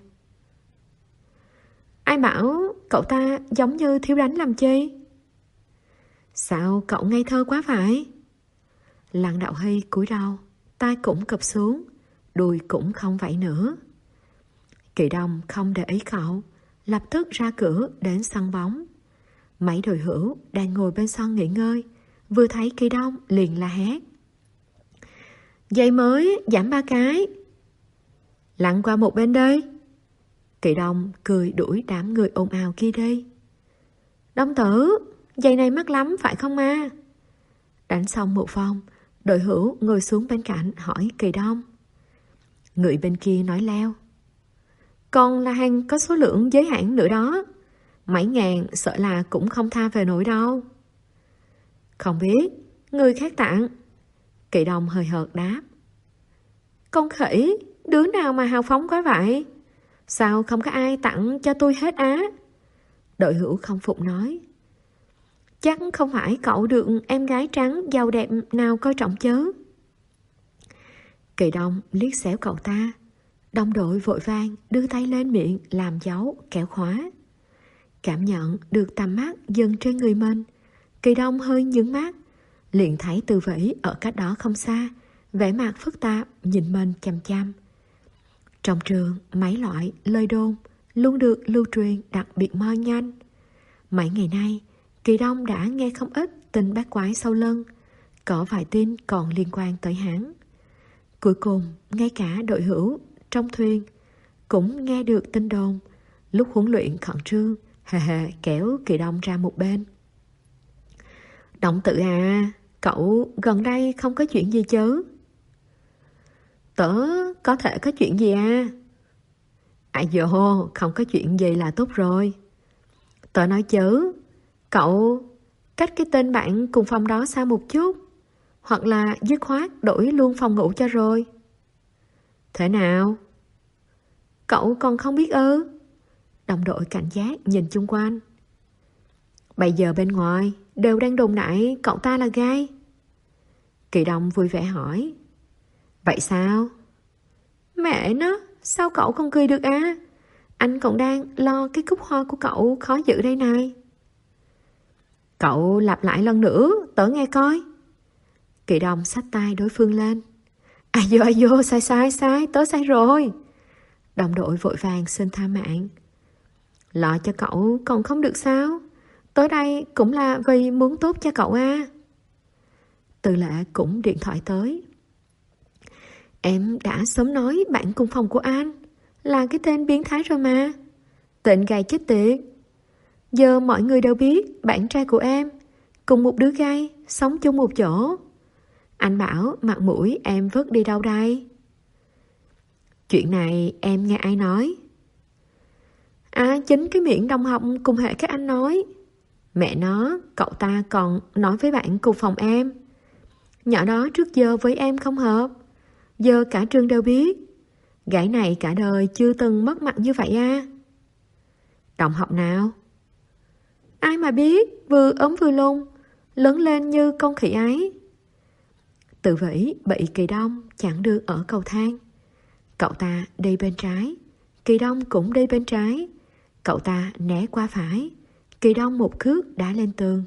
Ai bảo cậu ta giống như thiếu đánh làm chi? Sao cậu ngây thơ quá vậy? Lăng Đạo Hy cúi đầu, tay cũng cụp xuống, đùi cũng không vẫy nữa. Kỳ Đông không để ý cậu, lập tức ra cửa đến sân bóng. Mấy đội hữu đang ngồi bên sân nghỉ ngơi, vừa thấy Kỳ Đông liền la hét. Giày mới giảm ba cái. Lặn qua một bên đây. Kỳ Đông cười đuổi đám người ồn ào kia đi. Đông tử, giày này mắc lắm phải không ma? Đánh xong một vòng, đội hữu ngồi xuống bên cạnh hỏi Kỳ Đông. Người bên kia nói leo. Còn là hàng có số lượng giới hạn nữa đó. Mấy ngàn sợ là cũng không tha về nổi đâu. Không biết, người khác tặng. Kỳ Đông hơi hợt đáp. Con khỉ, đứa nào mà hào phóng quá vậy? Sao không có ai tặng cho tôi hết á? Đội hữu không phục nói. Chắc không phải cậu được em gái trắng giàu đẹp nào coi trọng chớ. Kỳ Đông liếc xéo cậu ta. Đồng đội vội vàng đưa tay lên miệng làm dấu kéo khóa. Cảm nhận được tầm mắt dừng trên người mình, Kỳ Đông hơi nhướng mắt, liền thấy Từ Vĩ ở cách đó không xa, vẻ mặt phức tạp nhìn mình chằm chằm. Trong trường, mấy loại lời đồn luôn được lưu truyền đặc biệt mo nhanh. Mấy ngày nay, Kỳ Đông đã nghe không ít tin bát quái sau lưng, có vài tin còn liên quan tới hắn. Cuối cùng, ngay cả đội hữu trong thuyền cũng nghe được tin đồn. Lúc huấn luyện khẩn trương, hề hề kéo Kỳ Đông ra một bên. Động Tự à, cậu gần đây không có chuyện gì chứ? Tớ có thể có chuyện gì à? À dồ, không có chuyện gì là tốt rồi. Tớ nói chứ, cậu cách cái tên bạn cùng phòng đó xa một chút, hoặc là dứt khoát đổi luôn phòng ngủ cho rồi. Thế nào? Cậu còn không biết ư? Đồng đội cảnh giác nhìn chung quanh. Bây giờ bên ngoài đều đang đồn đại cậu ta là gay. Kỳ Đông vui vẻ hỏi. Vậy sao? Mẹ nó, sao cậu không cười được à? Anh còn đang lo cái cúc hoa của cậu khó giữ đây này. Cậu lặp lại lần nữa, tớ nghe coi. Kỳ Đông xách tay đối phương lên. À vô, à vô, sai sai sai, tớ sai rồi. Đồng đội vội vàng xin tha mạng. Lo cho cậu còn không được sao? Tới đây cũng là vì muốn tốt cho cậu à. Từ Lệ cũng điện thoại tới. Em đã sớm nói bạn cùng phòng của anh là cái tên biến thái rồi mà. Tên gay chết tiệt. Giờ mọi người đều biết bạn trai của em cùng một đứa gay sống chung một chỗ. Anh bảo mặt mũi em vứt đi đâu đây? Chuyện này em nghe ai nói? À, chính cái miệng đồng học cùng hệ các anh nói. Mẹ nó, cậu ta còn nói với bạn cùng phòng em. Nhỏ đó trước giờ với em không hợp. Giờ cả trường đều biết. Gái này cả đời chưa từng mất mặt như vậy à? Đồng học nào? Ai mà biết, vừa ốm vừa lùn, lớn lên như con khỉ ấy. Từ Vĩ bị Kỳ Đông chặn được ở cầu thang. Cậu ta đi bên trái, Kỳ Đông cũng đi bên trái. Cậu ta né qua phải, Kỳ Đông một cước đã lên tường.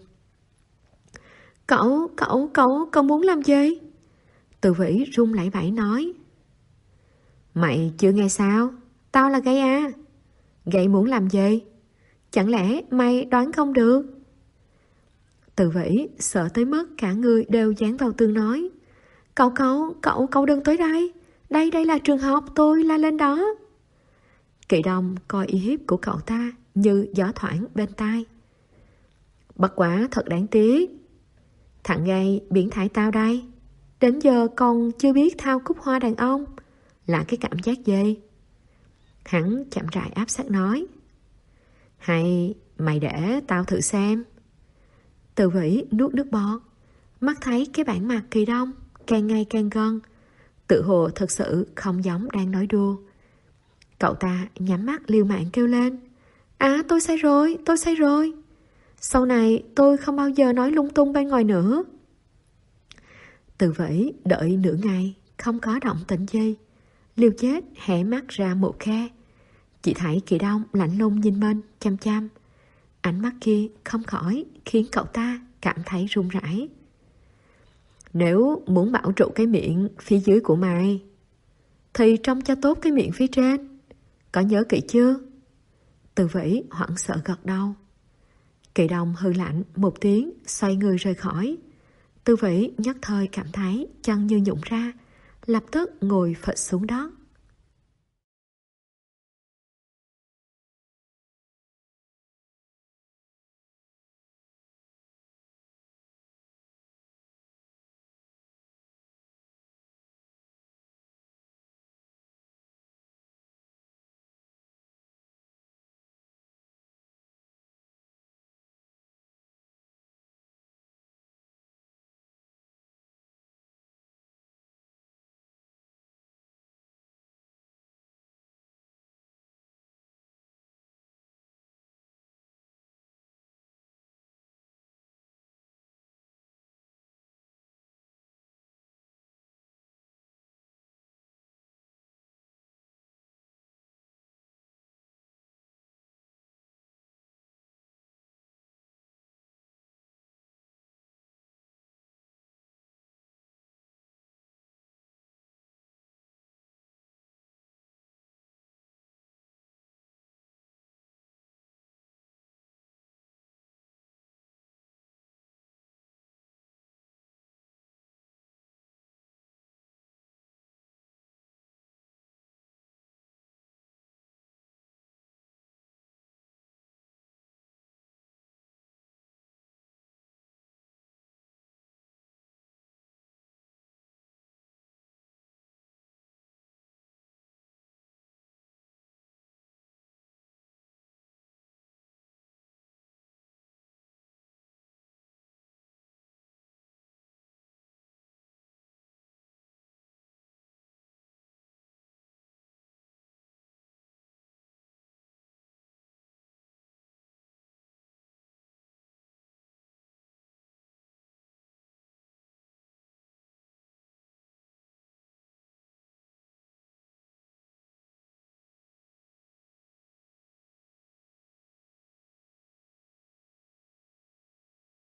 Cậu, cậu, cậu, cậu muốn làm gì? Từ Vĩ run lẩy bẩy nói. Mày chưa nghe sao? Tao là gay à? Gay muốn làm gì? Chẳng lẽ mày đoán không được? Từ Vĩ sợ tới mức cả người đều dán vào tường nói. Cậu, cậu, cậu, cậu đừng tới đây. Đây, đây là trường học, tôi la lên đó. Kỳ Đông coi uy hiếp của cậu ta như gió thoảng bên tai. Bất quá thật đáng tiếc. Thằng gay biến thái tao đây, đến giờ còn chưa biết thao cúc hoa đàn ông là cái cảm giác gì. Hắn chậm rãi áp sát nói. Hay mày để tao thử xem. Từ Vĩ nuốt nước bọt, mắt thấy cái bản mặt Kỳ Đông càng ngày càng gần, tự hồ thật sự không giống đang nói đùa. Cậu ta nhắm mắt liều mạng kêu lên. À, tôi sai rồi, tôi sai rồi. Sau này tôi không bao giờ nói lung tung bên ngoài nữa. Từ Vĩ đợi nửa ngày không có động tĩnh gì, liều chết hé mắt ra một khe. Chỉ thấy Kỳ Đông lạnh lùng nhìn mình chăm chăm. Ánh mắt kia không khỏi khiến cậu ta cảm thấy run rẩy. Nếu muốn bảo trụ cái miệng phía dưới của mày thì trông cho tốt cái miệng phía trên. Có nhớ kỹ chưa? Từ Vĩ hoảng sợ gật đầu. Kỳ Đông hư lạnh một tiếng, xoay người rời khỏi. Từ Vĩ nhất thời cảm thấy chân như nhũn ra, lập tức ngồi phịch xuống đó.